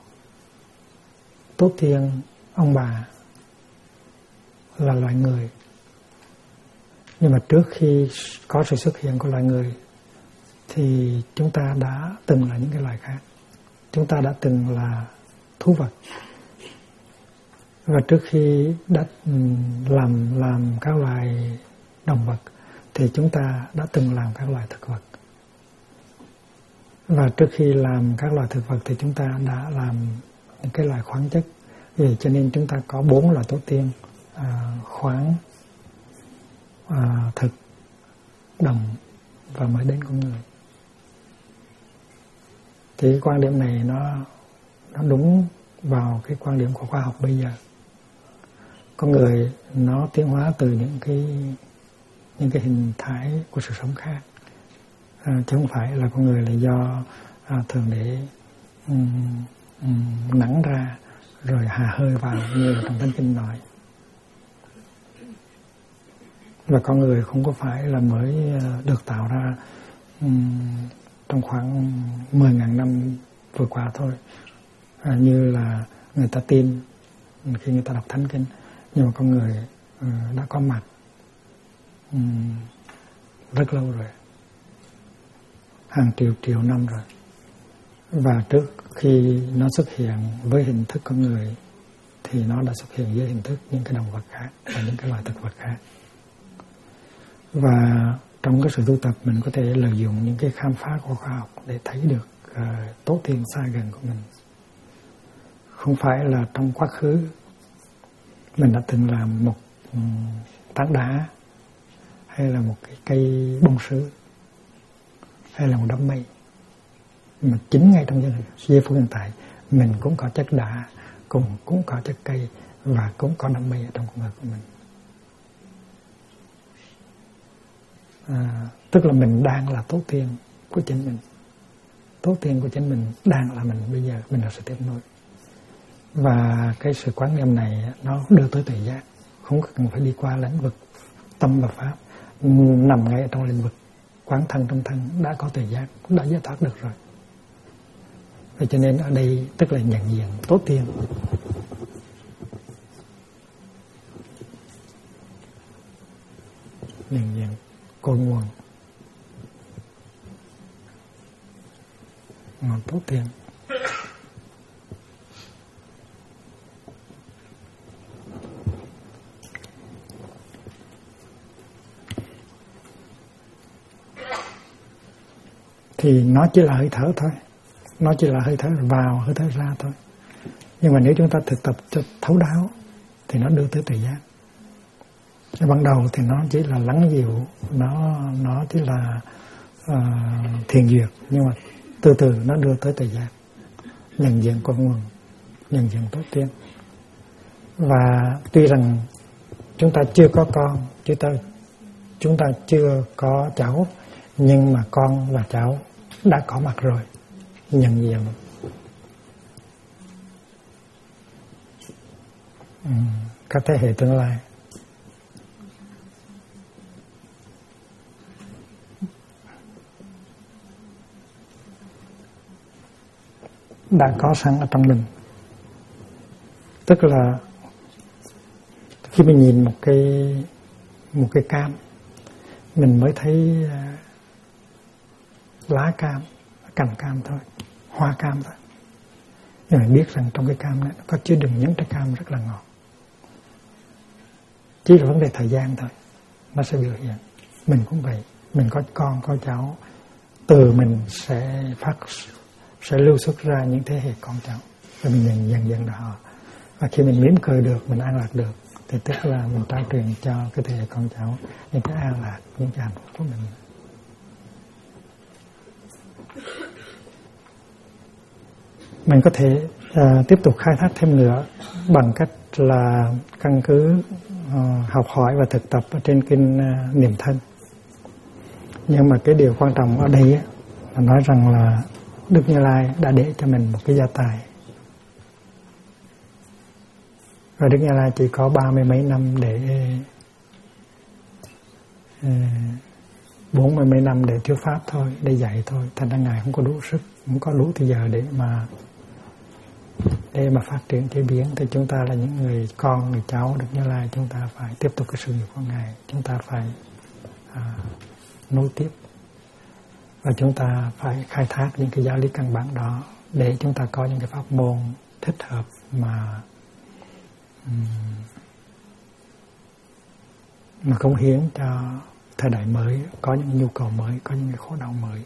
[SPEAKER 1] tổ tiên, ông bà là loài người. Nhưng mà trước khi có sự xuất hiện của loài người thì chúng ta đã từng là những cái loài khác. Chúng ta đã từng là thú vật. Và trước khi đã làm các loài động vật thì chúng ta đã từng làm các loài thực vật. Và trước khi làm các loài thực vật thì chúng ta đã làm những cái loài khoáng chất. Vì cho nên chúng ta có 4 loài tổ tiên: khoáng, thực, đồng và mới đến con người. Thì cái quan điểm này nó đúng vào cái quan điểm của khoa học bây giờ. Con người nó tiến hóa từ những cái hình thái của sự sống khác, chứ không phải là con người là do thường để nắng ra rồi hà hơi vào như là trong Thánh Kinh nói. Và con người không có phải là mới được tạo ra trong khoảng 10.000 năm vừa qua thôi, như là người ta tin khi người ta đọc Thánh Kinh. Nhưng mà con người đã có mặt rất lâu rồi, hàng triệu năm rồi. Và trước khi nó xuất hiện với hình thức con người thì nó đã xuất hiện với hình thức những cái động vật khác và những cái loài thực vật khác. Và trong cái sự tu tập mình có thể lợi dụng những cái khám phá của khoa học để thấy được tổ tiên xa gần của mình. Không phải là trong quá khứ mình đã từng làm một tảng đá, hay là một cái cây bông sứ, hay là một đám mây, mà chính ngay trong giây phút hiện tại mình cũng có chất đá, cũng có chất cây và cũng có đám mây ở trong con người của mình. Tức là mình đang là tổ tiên của chính mình. Tổ tiên của chính mình đang là mình bây giờ, mình là sự tiếp nối. Và cái sự quán niệm này nó đưa tới tuệ giác, không cần phải đi qua lĩnh vực tâm và pháp, nằm ngay trong lĩnh vực quán thân trong thân đã có tuệ giác, đã giải thoát được rồi. Vậy cho nên ở đây tức là nhận diện tổ tiên. Nhận diện cội nguồn, nguồn tổ tiên. Thì nó chỉ là hơi thở thôi, nó chỉ là hơi thở vào, hơi thở ra thôi. Nhưng mà nếu chúng ta thực tập cho thấu đáo thì nó đưa tới tuệ giác. Ban đầu thì nó chỉ là lắng dịu, nó chỉ là thiền duyệt, nhưng mà từ từ nó đưa tới tuệ giác, nhận diện con nguồn, nhận diện tổ tiên. Và tuy rằng chúng ta chưa có con, chúng ta chưa có cháu, nhưng mà con và cháu đã có mặt rồi, nhận diện các thế hệ tương lai. Đã có sẵn ở trong mình. Tức là khi mình nhìn một cái cam, mình mới thấy lá cam, cành cam thôi, hoa cam thôi. Nhưng mình biết rằng trong cái cam này nó có chứa đựng những trái cam rất là ngọt. Chỉ là vấn đề thời gian thôi, nó sẽ biểu hiện. Mình cũng vậy, mình có con, có cháu, từ mình sẽ lưu xuất ra những thế hệ con cháu, và mình dần dần họ. Và khi mình mỉm cười được, mình an lạc được, thì tức là mình trao truyền cho cái thế hệ con cháu những cái an lạc, những cái hạnh phúc của mình. mình có thể tiếp tục khai thác thêm nữa bằng cách là căn cứ học hỏi và thực tập ở trên kinh Niệm Thân. Nhưng mà cái điều quan trọng ở đây là nói rằng là Đức Như Lai đã để cho mình một cái gia tài. Và Đức Như Lai chỉ có 30 mấy năm để 40 mấy năm để thuyết pháp thôi, để dạy thôi. Thành ra Ngài không có đủ sức, không có đủ thời giờ để mà phát triển chế biến. Thì chúng ta là những người con, người cháu Đức Như Lai, chúng ta phải tiếp tục cái sự nghiệp của Ngài. Chúng ta phải nối tiếp. Và chúng ta phải khai thác những cái giáo lý căn bản đó để chúng ta có những cái pháp môn thích hợp mà cống hiến cho thời đại mới, có những nhu cầu mới, có những cái khổ đau mới.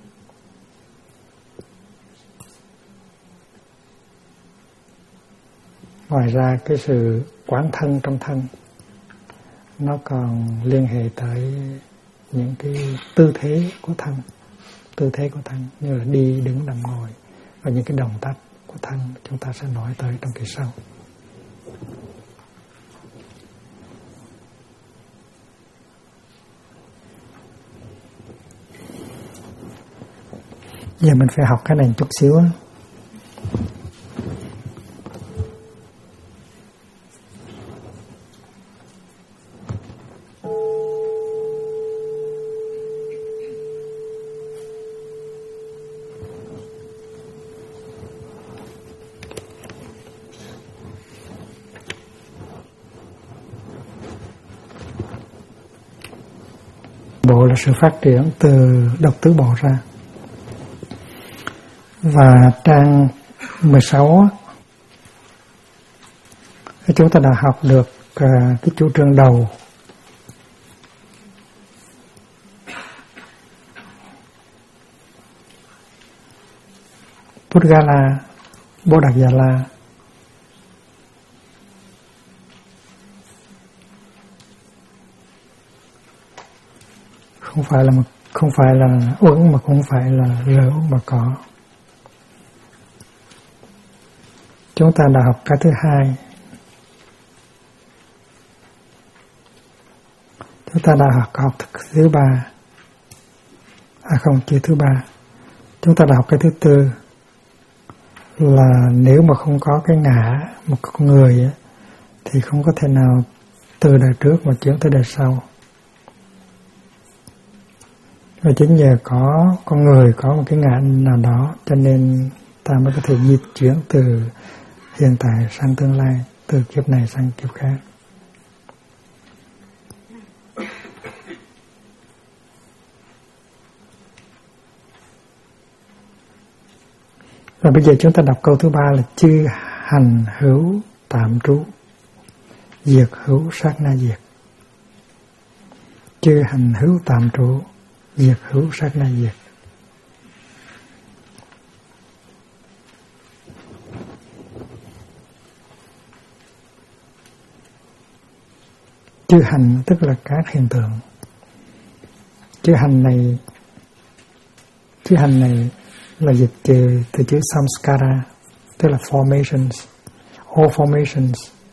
[SPEAKER 1] Ngoài ra cái sự quán thân trong thân nó còn liên hệ tới những cái tư thế của thân. Tư thế của thân như là đi, đứng, nằm, ngồi và những cái động tác của thân chúng ta sẽ nói tới trong kỳ sau. Giờ mình phải học cái này chút xíu. Bộ là sự phát triển từ độc tứ bộ ra. Và trang 16 chúng ta đã học được cái chủ trương đầu. Pudgala, Bodhagala. Không phải là uẩn mà không phải là lỡ mà có. Chúng ta đã học cái thứ hai. Chúng ta đã học thứ ba. Chưa thứ ba. Chúng ta đã học cái thứ tư. Là nếu mà không có cái ngã một con người thì không có thể nào từ đời trước mà chuyển tới đời sau. Và chính nhờ có con người có một cái ngã nào đó cho nên ta mới có thể di chuyển từ hiện tại sang tương lai, từ kiếp này sang kiếp khác. Và bây giờ chúng ta đọc câu thứ ba là chư hành hữu tạm trú, diệt hữu sát na diệt. Chư hành hữu tạm trú, diệt hữu sát na diệt. Chư hành tức là các hiện tượng. Chư hành này là dịch từ chữ samskara, tức là formations, all formations.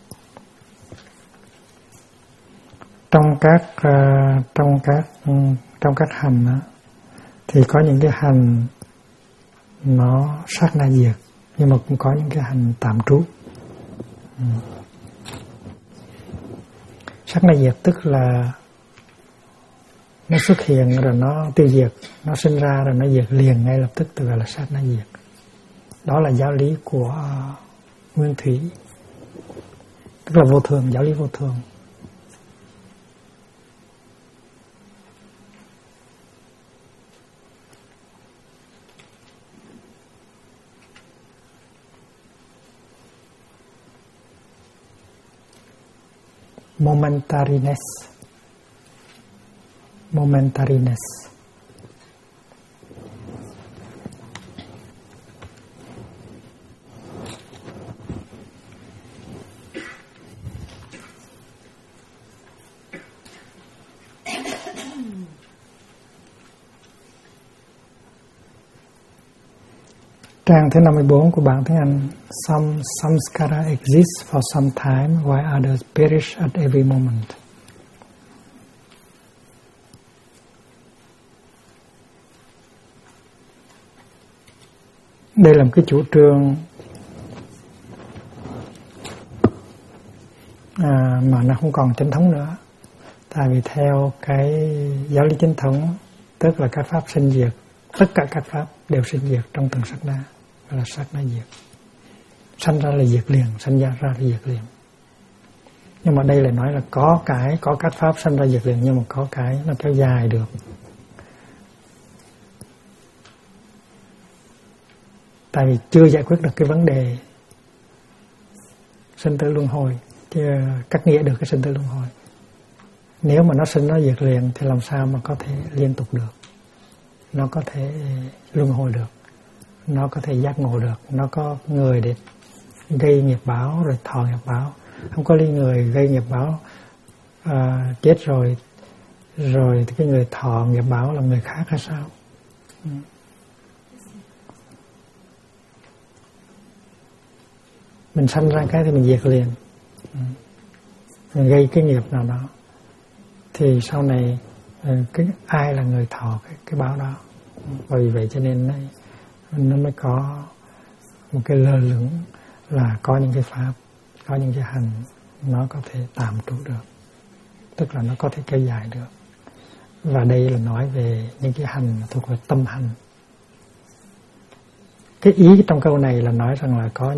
[SPEAKER 1] Trong các hành đó, thì có những cái hành nó sát na diệt, nhưng mà cũng có những cái hành tạm trú. Sát na diệt tức là nó xuất hiện rồi nó tiêu diệt, nó sinh ra rồi nó diệt liền ngay lập tức, tự gọi là sát na diệt. Đó là giáo lý của Nguyên Thủy, tức là vô thường, giáo lý vô thường. Momentariness. Trang thứ 54 của bản tiếng Anh. Some samskara exist for some time while others perish at every moment. Đây là một cái chủ trương mà nó không còn chính thống nữa. Tại vì theo cái giáo lý chính thống, tức là các pháp sinh diệt, tất cả các pháp đều sinh diệt trong từng sát na, gọi là sát na diệt. Sanh ra là diệt liền, sanh ra là diệt liền. Nhưng mà đây là nói là có các pháp sanh ra diệt liền, nhưng mà có cái nó kéo dài được. Tại vì chưa giải quyết được cái vấn đề sinh tử luân hồi, chưa cắt nghĩa được cái sinh tử luân hồi. Nếu mà nó sinh nó diệt liền thì làm sao mà có thể liên tục được, nó có thể luân hồi được, nó có thể giác ngộ được, nó có người để gây nghiệp báo rồi thọ nghiệp báo. Không có người gây nghiệp báo chết rồi cái người thọ nghiệp báo là người khác hay sao? Mình sanh ra cái thì mình diệt liền. Mình gây cái nghiệp nào đó thì sau này ai là người thọ cái báo đó. Bởi vì vậy cho nên nó mới có một cái lơ lửng là có những cái pháp, có những cái hành nó có thể tạm trú được, tức là nó có thể kéo dài được. Và đây là nói về những cái hành thuộc về tâm hành. Cái ý trong câu này là nói rằng là có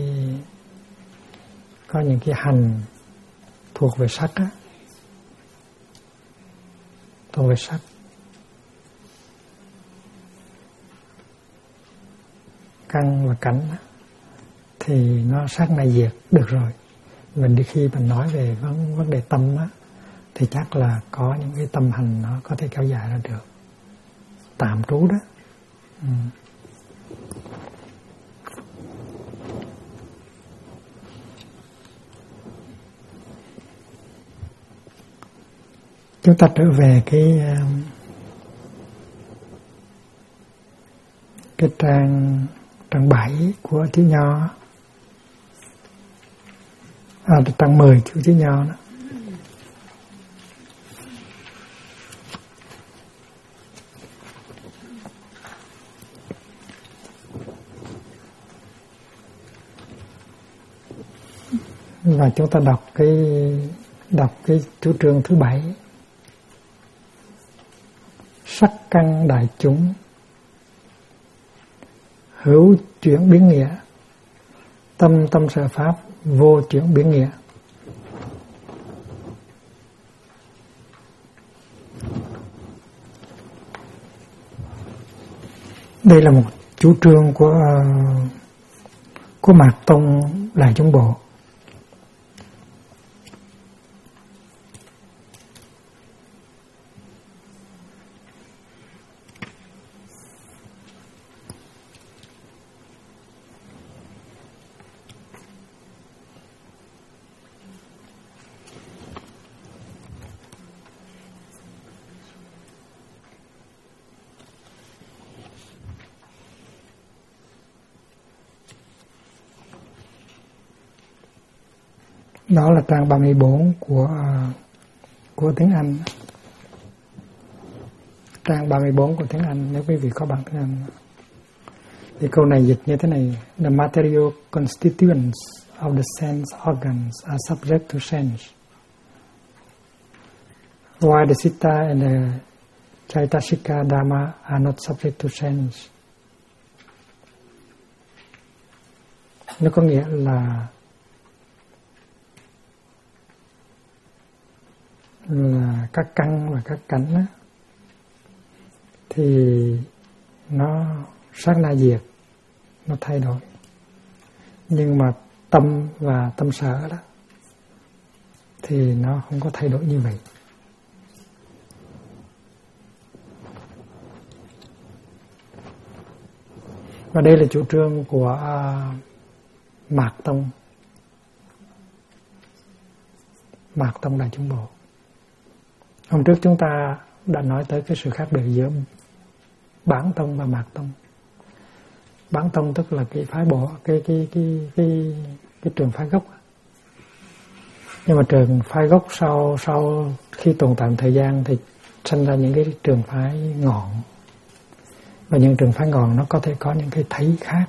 [SPEAKER 1] những cái hành thuộc về sắc á, thuộc về sắc, căn và cảnh á, thì nó sát na diệt được rồi. Mình đi khi mình nói về vấn đề tâm á, thì chắc là có những cái tâm hành nó có thể kéo dài ra được, tạm trú đó. Chúng ta trở về cái trang 7 của chữ Nho, trang 10 chữ Nho đó. Và chúng ta đọc cái chủ trương thứ 7. Sắc căn đại chúng hữu chuyển biến nghĩa, tâm sở pháp vô chuyển biến nghĩa. Đây là một chủ trương của Mạt Tông Đại Chúng Bộ. Đó là trang 34 của tiếng Anh. Trang 34 của tiếng Anh, nếu quý vị có bằng tiếng Anh. Thì câu này dịch như thế này: The material constituents of the sense organs are subject to change, while the citta and the Chaitasika Dhamma are not subject to change. Nó có nghĩa là các căn và các cảnh á, thì nó sát na diệt, nó thay đổi. Nhưng mà tâm và tâm sở đó thì nó không có thay đổi như vậy. Và đây là chủ trương của Mạt Tông Đại Chúng Bộ. Hôm trước chúng ta đã nói tới cái sự khác biệt giữa Bản Tông và Mạt Tông. Bản tông tức là cái phái bộ, cái trường phái gốc. Nhưng mà trường phái gốc sau khi tồn tại thời gian thì sinh ra những cái trường phái ngọn. Và những trường phái ngọn nó có thể có những cái thấy khác.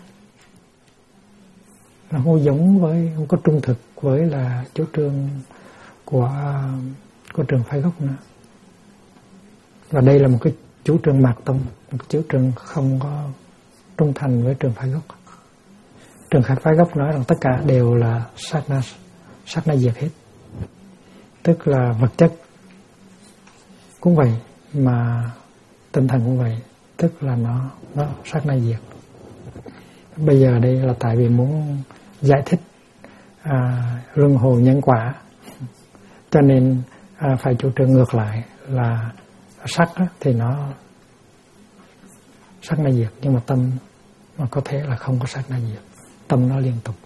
[SPEAKER 1] Nó không giống với, không có trung thực với là chủ trương của trường phái gốc nữa. Và đây là một cái chủ trương mạt tông, một cái chủ trương không có trung thành với trường phái gốc. Trường phái gốc nói rằng tất cả đều là sát na diệt hết. Tức là vật chất cũng vậy, mà tinh thần cũng vậy, tức là nó sát na diệt. Bây giờ đây là tại vì muốn giải thích luân hồi nhân quả, cho nên phải chủ trương ngược lại là sắc thì nó sát na diệt, nhưng mà tâm mà có thể là không có sát na diệt, tâm nó liên tục.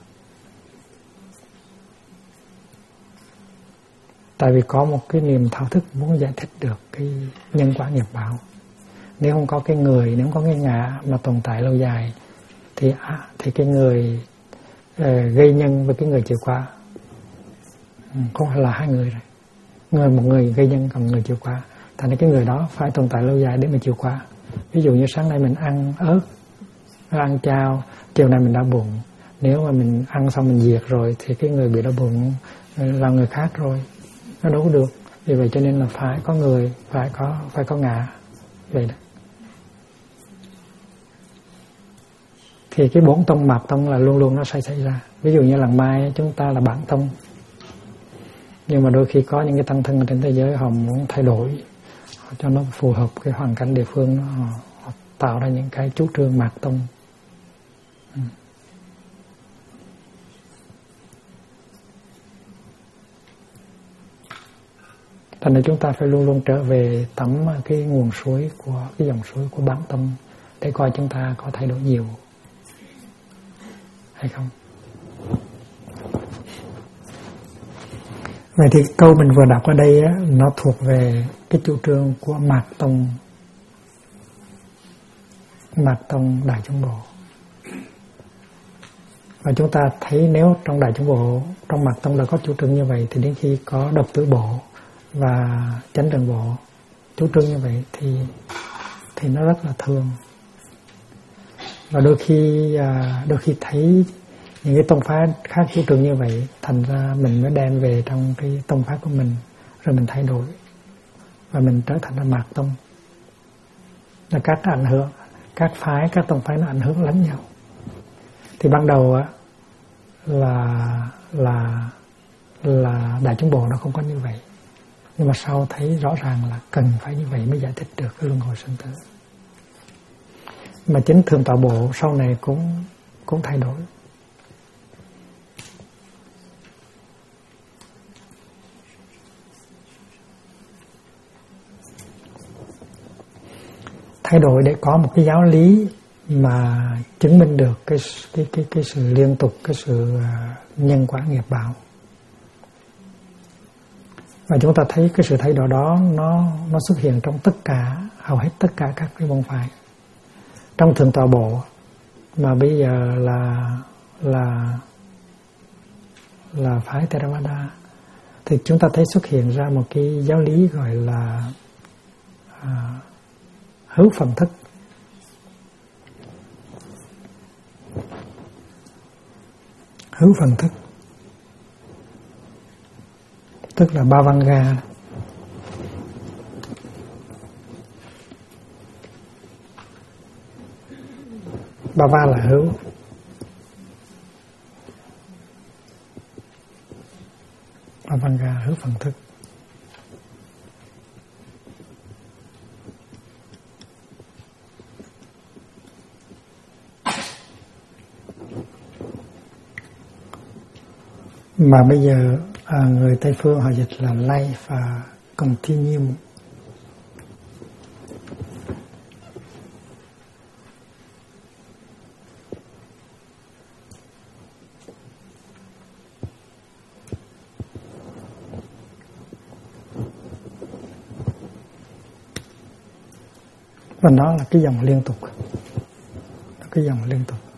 [SPEAKER 1] Tại vì có một cái niềm thao thức muốn giải thích được cái nhân quả nghiệp báo. Nếu không có cái người, nếu không có cái ngã mà tồn tại lâu dài thì cái người gây nhân với cái người chịu quả không phải là hai người rồi. Một người gây nhân còn người chịu quả. Thành ra cái người đó phải tồn tại lâu dài để mà chịu quả. Ví dụ như sáng nay mình ăn ớt, ăn chao, chiều nay mình đau bụng. Nếu mà mình ăn xong mình diệt rồi thì cái người bị đau bụng là người khác rồi. Nó đâu có được. Vì vậy cho nên là phải có người, phải có ngã. Vậy đó. Thì cái bốn tông mạt tông là luôn luôn nó xảy ra. Ví dụ như lần mai chúng ta là bản tông. Nhưng mà đôi khi có những cái tăng thân ở trên thế giới họ muốn thay đổi cho nó phù hợp cái hoàn cảnh địa phương, họ tạo ra những cái chủ trương mạt tông. Thành ra chúng ta phải luôn luôn trở về tắm cái nguồn suối của cái dòng suối của bản tông để coi chúng ta có thay đổi nhiều hay không. Vậy thì câu mình vừa đọc ở đây á, nó thuộc về cái chủ trương của mạt tông Đại Chúng Bộ. Và chúng ta thấy nếu trong Đại Chúng Bộ, trong mạt tông đã có chủ trương như vậy, thì đến khi có Độc Tử Bộ và Chánh Trần Bộ chủ trương như vậy thì nó rất là thương. Và đôi khi thấy những cái tông phái khác chủ trương như vậy, thành ra mình mới đem về trong cái tông phái của mình, rồi mình thay đổi và mình trở thành là mạt tông. Là các ảnh hưởng, các tông phái nó ảnh hưởng lẫn nhau. Thì ban đầu á là Đại Chúng Bộ nó không có như vậy, nhưng mà sau thấy rõ ràng là cần phải như vậy mới giải thích được cái luân hồi sinh tử. Mà chính Thượng Tọa Bộ sau này cũng thay đổi. Thay đổi để có một cái giáo lý mà chứng minh được cái sự liên tục, cái sự nhân quả nghiệp báo. Và chúng ta thấy cái sự thay đổi đó nó xuất hiện trong hầu hết tất cả các cái môn phái. Trong Thượng Tọa Bộ mà bây giờ là phái Theravada, thì chúng ta thấy xuất hiện ra một cái giáo lý gọi là hữu phần thức. Hữu phần thức tức là Bhavanga. Bhava là hữu, Bhavanga hữu phần thức. Mà bây giờ người Tây phương họ dịch là life và continuum. Và nó là cái dòng liên tục. Cái dòng liên tục.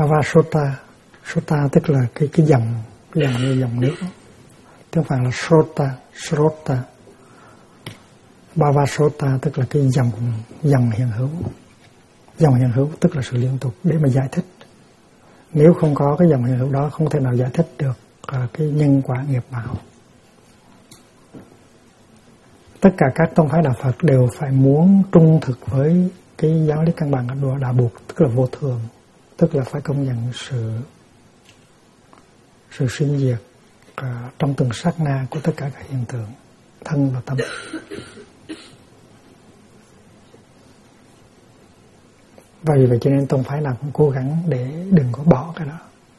[SPEAKER 1] Bhava Sota. Sota tức là cái dòng như dòng nước, chứ không phải là Srota. Bhava Sota tức là cái dòng hiện hữu. Dòng hiện hữu tức là sự liên tục để mà giải thích. Nếu không có cái dòng hiện hữu đó, không thể nào giải thích được cái nhân quả nghiệp báo. Tất cả các tông phái đạo Phật đều phải muốn trung thực với cái giáo lý căn bản của Đạo Buộc, tức là vô thường, tức là phải công nhận sự sinh diệt trong từng sát na của tất cả các hiện tượng thân và tâm. Và vì vậy cho nên tông phái nào cũng cố gắng để đừng có bỏ cái đó.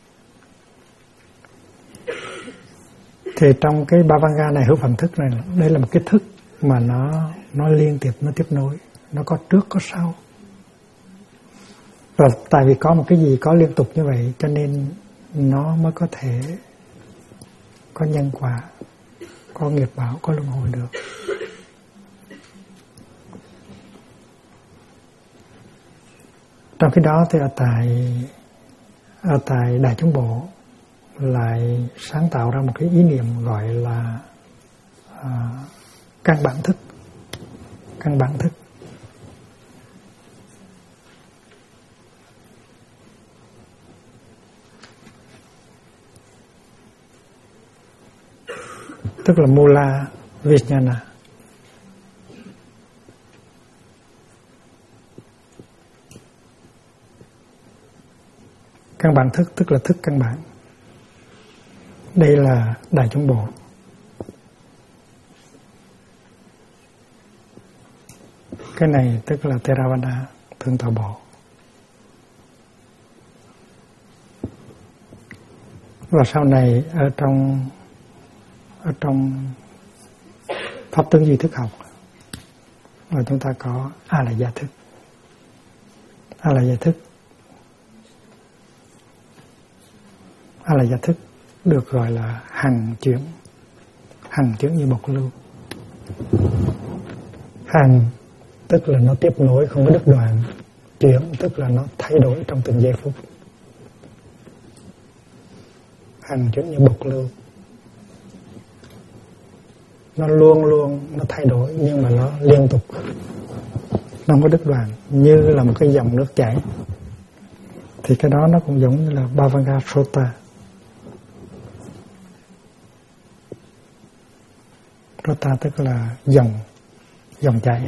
[SPEAKER 1] Thì trong cái Bhavanga này, hữu phạm thức này, đây là một cái thức mà nó liên tiếp, nó tiếp nối, nó có trước có sau. Và tại vì có một cái gì có liên tục như vậy cho nên nó mới có thể có nhân quả, có nghiệp báo, có luân hồi được. Trong khi đó thì ở tại Đại Chúng Bộ lại sáng tạo ra một cái ý niệm gọi là căn bản thức. Căn bản thức. Tức là Mula Vijnana. Căn bản thức tức là thức căn bản. Đây là Đại Chúng Bộ. Cái này tức là Theravada, Thượng Tọa Bộ. Và sau này ở trong pháp tướng duy thức học là chúng ta có A là gia thức. A là gia thức. A là gia thức được gọi là hằng chuyển như bộc lưu. Hằng tức là nó tiếp nối không có đứt đoạn, chuyển tức là nó thay đổi trong từng giây phút. Hằng chuyển như bộc lưu, nó luôn nó thay đổi nhưng mà nó liên tục, nó không có đứt đoạn, như là một cái dòng nước chảy. Thì cái đó nó cũng giống như là Bhavanga Sota. Sota tức là dòng chảy.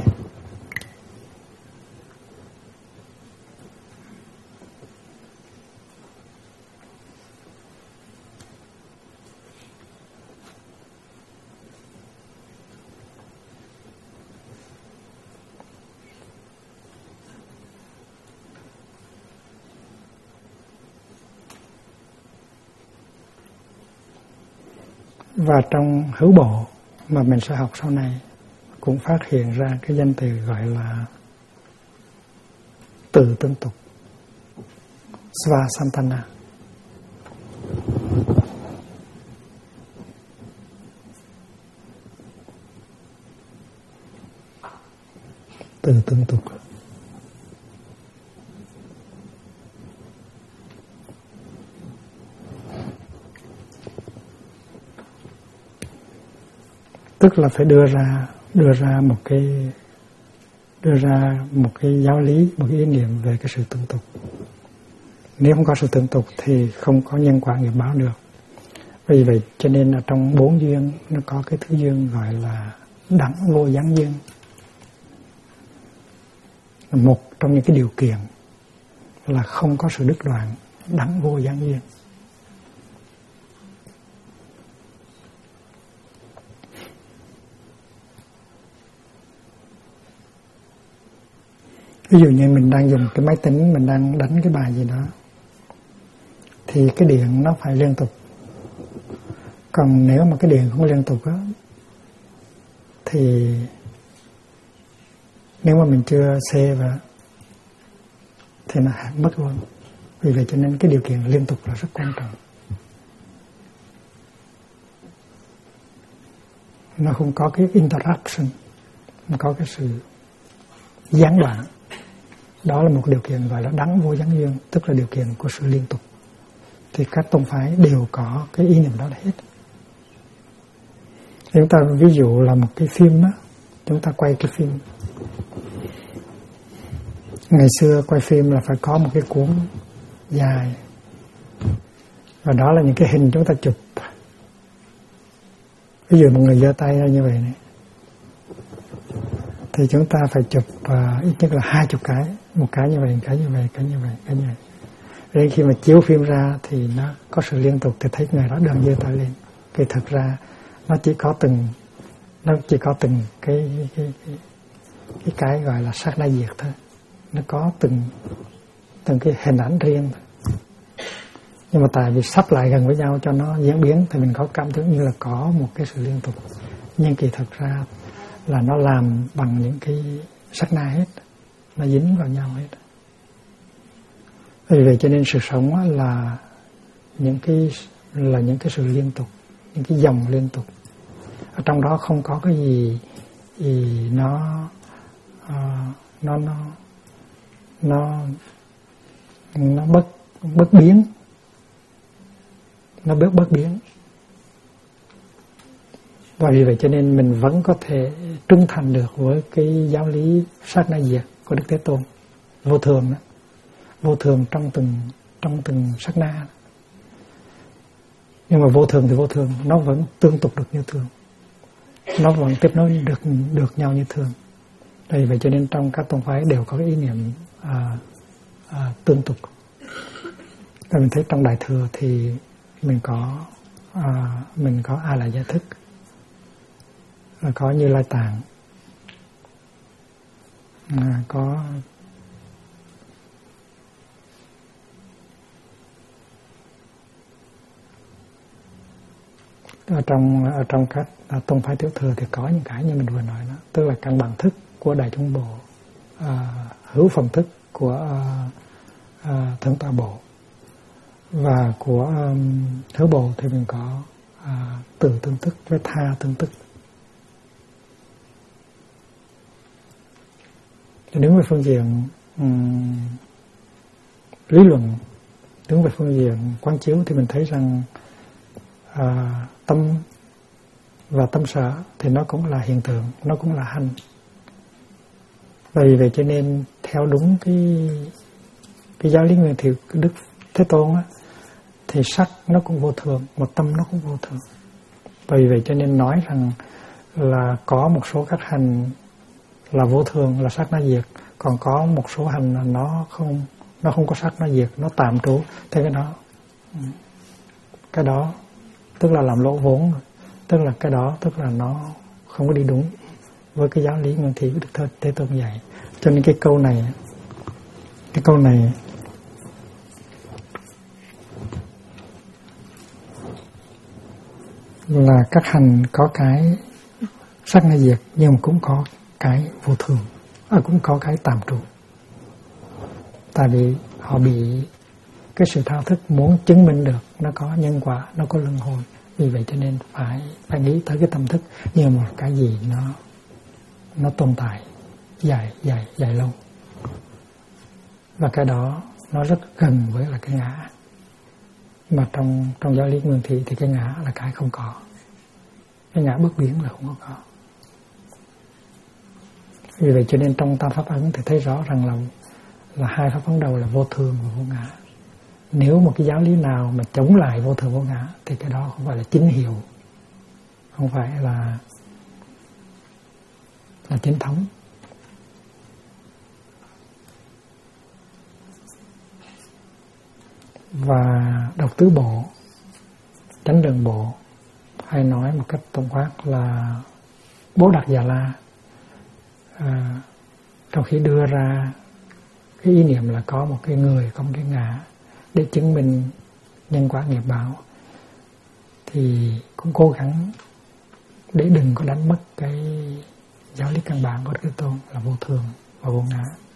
[SPEAKER 1] Và trong hữu bộ mà mình sẽ học sau này cũng phát hiện ra cái danh từ gọi là từ tương tục, Svasantana. Từ tương tục. Tức là phải đưa ra một cái giáo lý, một cái ý niệm về cái sự tương tục. Nếu không có sự tương tục thì không có nhân quả nghiệp báo được. Vì vậy cho nên là trong 4 duyên nó có cái thứ duyên gọi là đẳng vô gián duyên. Một trong những cái điều kiện là không có sự đứt đoạn, đẳng vô gián duyên. Ví dụ như mình đang dùng cái máy tính, mình đang đánh cái bài gì đó thì cái điện nó phải liên tục. Còn nếu mà cái điện không liên tục á thì nếu mà mình chưa save thì nó mất luôn. Vì vậy cho nên cái điều kiện liên tục là rất quan trọng. Nó không có cái interruption, không có cái sự gián đoạn. Đó là một điều kiện gọi là đẳng vô gián duyên, tức là điều kiện của sự liên tục. Thì các tông phái đều có cái ý niệm đó hết. Chúng ta ví dụ là một cái phim đó, chúng ta quay cái phim. Ngày xưa quay phim là phải có một cái cuốn dài, và đó là những cái hình chúng ta chụp. Ví dụ một người giơ tay ra như vậy này, thì chúng ta phải chụp ít nhất là 20 cái, một cái như vậy, cái như vậy, cái như vậy, cái như vậy. Đến khi mà chiếu phim ra thì nó có sự liên tục, thì thấy người đó đang giơ tay lên. Thì thực ra nó chỉ có từng cái gọi là sát na diệt thôi. Nó có từng cái hình ảnh riêng thôi. Nhưng mà tại vì sắp lại gần với nhau cho nó diễn biến thì mình có cảm tưởng như là có một cái sự liên tục. Nhưng kỳ thực ra là nó làm bằng những cái sát na hết, nó dính vào nhau hết. Vì vậy cho nên sự sống là những cái sự liên tục, những cái dòng liên tục. Ở trong đó không có cái gì nó bất biến, nó bất biến. Và vì vậy cho nên mình vẫn có thể trung thành được với cái giáo lý sát na diệt của Đức Thế Tôn, vô thường đó, vô thường trong từng sát na. Nhưng mà vô thường thì vô thường, nó vẫn tương tục được như thường, nó vẫn tiếp nối được nhau như thường. Vì vậy cho nên trong các tông phái đều có cái ý niệm tương tục. Và mình thấy trong Đại Thừa thì mình có A La Gia Thức, có Như Lai Tạng, có ở trong các tông phái Tiểu Thừa thì có những cái như mình vừa nói đó, tức là căn bản thức của Đại Chúng Bộ, hữu phần thức của Thượng Tọa Bộ, và của Hữu Bộ thì mình có từ tương tức với tha tương tức. Thì đứng về phương diện lý luận, đứng về phương diện quán chiếu thì mình thấy rằng tâm và tâm sở thì nó cũng là hiện tượng, nó cũng là hành. Và vì vậy cho nên theo đúng cái giáo lý nguyên thủy của Đức Thế Tôn á, thì sắc nó cũng vô thường, mà tâm nó cũng vô thường. Và vì vậy cho nên nói rằng là có một số các hành là vô thường, là sắc na diệt, còn có một số hành là nó không có sắc na diệt, nó tạm trú. Thế cái đó tức là làm lỗ vốn, tức là cái đó tức là nó không có đi đúng với cái giáo lý nguyên thủy của Đức Thế Tôn dạy. Cho nên cái câu này là các hành có cái sắc na diệt, nhưng mà cũng có cái vô thường, cũng có cái tạm trụ. Tại vì họ bị cái sự thao thức muốn chứng minh được nó có nhân quả, nó có luân hồi. Vì vậy cho nên phải nghĩ tới cái tâm thức như một cái gì nó tồn tại dài lâu. Và cái đó nó rất gần với là cái ngã. Mà trong giáo lý nguyên thủy thì cái ngã là cái không có. Cái ngã bất biến là không có. Vì vậy cho nên trong tam pháp ấn thì thấy rõ rằng là hai pháp ấn đầu là vô thường và vô ngã. Nếu một cái giáo lý nào mà chống lại vô thường vô ngã thì cái đó không phải là chính hiệu, không phải là chính thống. Và độc tứ bộ, chánh đường bộ, hay nói một cách tổng quát là Bố Đạt Già La, trong khi đưa ra cái ý niệm là có một cái người, có một cái ngã để chứng minh nhân quả nghiệp báo, thì cũng cố gắng để đừng có đánh mất cái giáo lý căn bản của Đức Thế Tôn là vô thường và vô ngã.